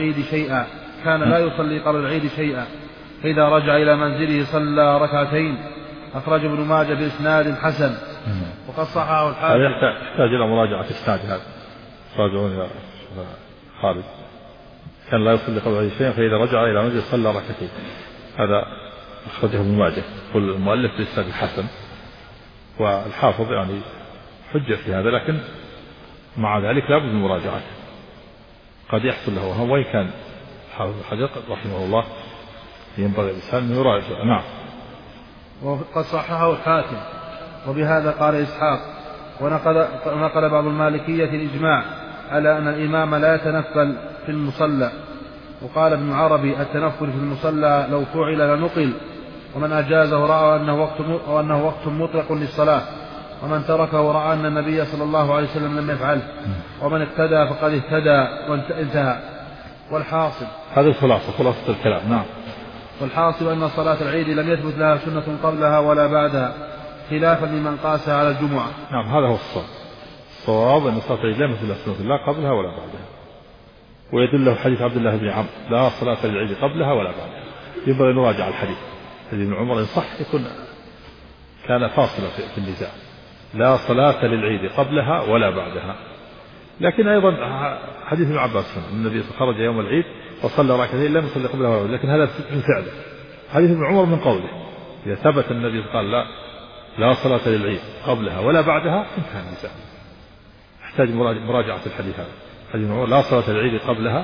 قبل العيد شيئا، فإذا رجع إلى منزله صلى ركعتين. أخرج ابن ماجه بإسناد حسن وقد صححه الحاكم. هذا يحتاج إلى مراجعة إسناد هذا. راجعون يا خالد. كان لا يصلي قبل العيد شيئا فإذا رجع إلى منزله صلى ركعتين. هذا أخرجه ابن ماجه. قل المؤلف بإسناد الحسن، والحافظ يعني حجة في هذا، لكن مع ذلك لا بد من مراجعته، قد يحصل له وهم، وإن كان حافظ الحجر رحمه الله ينبغي الإنسان أن يراجع. نعم. وقد صححه الحاكم. وبهذا قال إسحاق. ونقل بعض المالكية الإجماع على أن الإمام لا يتنفل في المصلى. وقال ابن عربي التنفل في المصلى لو فعل لنقل، ومن أجازه رأى أنه وقت مطلق للصلاة، ومن تركه رأى أن النبي صلى الله عليه وسلم لم يفعله، ومن اقتدى فقد اهتدى وانتهى. والحاصل هذا خلاصة الكلام. نعم. والحاصل أن صلاة العيد لم يثبت لها سنة قبلها ولا بعدها، خلافا لمن قاسها على الجمعة. نعم، هذا هو الصواب أن صلاة العيد لم يثبت لها سنة لا قبلها ولا بعدها. ويدل له حديث عبد الله بن عمرو لا صلاة للعيد قبلها ولا بعدها. ينبغي أن نراجع الحديث. حديث ابن عمر إن صح يكون كان فاصلا في النزاع، لا صلاة للعيد قبلها ولا بعدها. لكن أيضا حديث ابن عباس النبي خرج يوم العيد وصلى ركعتين لم يصلي قبلها ولا بعدها، لكن هذا من فعله. حديث ابن عمر من قوله. إذا ثبت النبي قال لا صلاة للعيد قبلها ولا بعدها انتهى النزاع. يحتاج مراجعة الحديث هذا. حديث ابن عمر لا صلاة للعيد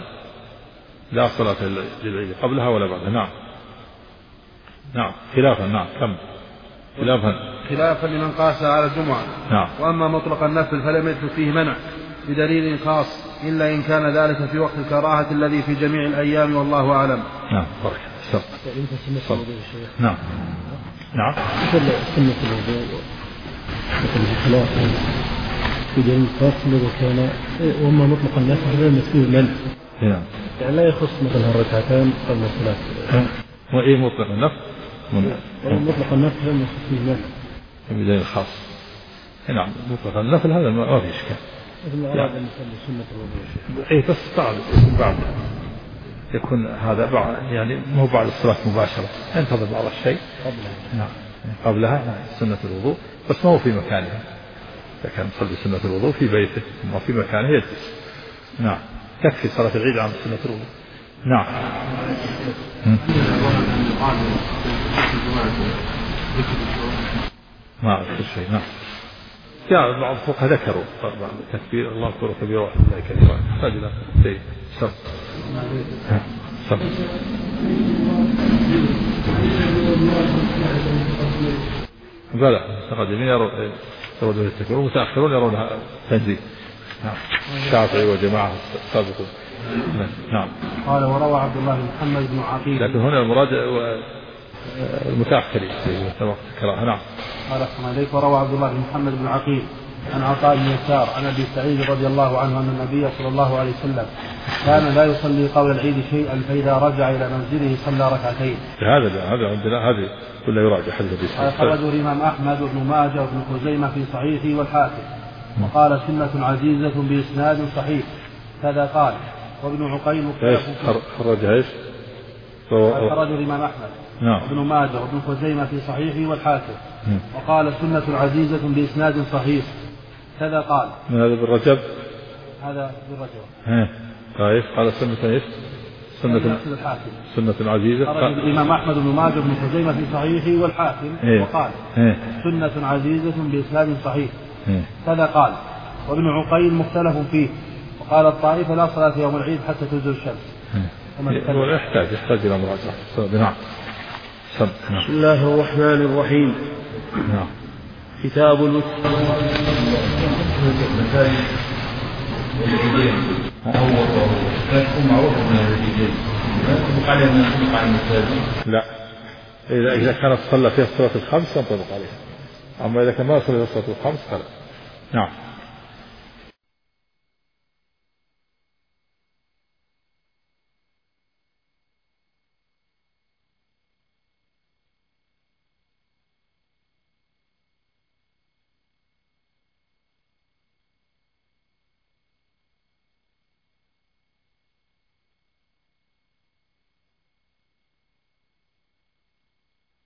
قبلها ولا بعدها. نعم خلافا. نعم كم خلافا لمن قاس على الجمعة. نعم. وأما مطلق النفل فلم يثبت فيه منع بدليل خاص، إلا إن كان ذلك في وقت الكراهة الذي في جميع الأيام، والله أعلم. نعم. نعم. نعم. سنة الوضوء مثل خلافا في دليل خاص الذي كان، وأما مطلق النفل لم يثبت فيه منع. نعم. يعني لا يخص مثلا الركعتان قبل الصلاة. وإيه مطلق النفل؟ مطلق النفل لم يخص فيه منع بدليل خاص. نعم. مطلق النفل هذا ما فيه إشكال. مثل أراد أن يصلي سنة الوضوء. إيه بس بعد يكون هذا بعد، يعني مو بعد الصلاة مباشرة، ينتظر بعض الشيء قبلها. نعم قبلها سنة الوضوء، بس ما هو في مكانها. إذا كان يصلي سنة الوضوء في بيته ما في مكانه يجلس. نعم تكفي صلاة العيد عن سنة الوضوء. نعم. ما أذكر شيء. نعم. جاء بعض الفقهاء ذكروا تكبير الله أكبر كبيرا والحمد لله كثيرا. يحتاج إلى شيء سبب. بلى المتقدمين يرون التكبير، والمتأخرون يرونها تنزيل. نعم. الشافعي وجماعة السابقون. نعم. قال وروى عبد الله بن محمد بن عقيل. لكن هنا المراد المتأخرين في وقت الكراهة. نعم. قال أحسن عليك. وروى عبد الله بن محمد بن عقيل عن عطاء بن يسار عن أبي سعيد رضي الله عنه أن النبي صلى الله عليه وسلم كان لا يصلي قبل العيد شيئا، فإذا رجع إلى منزله صلى ركعتين. هذا عندنا هذه كله يراجع حديث أبي سعيد. أخرجه الإمام أحمد وابن ماجه وابن خزيمة في صحيحه والحاكم. وقال سنة عزيزة بإسناد صحيح كذا قال. وابن عقيل خرجها ايش؟ خرجه الإمام أحمد. نعم. وابن ماجه وابن خزيمة في صحيحه والحاكم. وقال سنة عزيزة بإسناد صحيح كذا قال. من هذا بالرجب؟ هذا بالرجب. طيب قال سنة ايش؟ سنة عزيزة. خرج الإمام أحمد بن ماجه بن خزيمة في صحيحه والحاكم وقال سنة عزيزة بإسناد صحيح كذا قال. وابن عقيل مختلف فيه وقال الطائفة لا صلاة يوم العيد حتى تزول الشمس. يحتاج إلى مراجعة. نعم. بسم الله الرحمن الرحيم. نعم. كتاب لا، إذا كانت صلى فيها الصلاة الخمس ينطبق عليها، أما إذا كان ما صلى الصلاة الخمس فلا. نعم.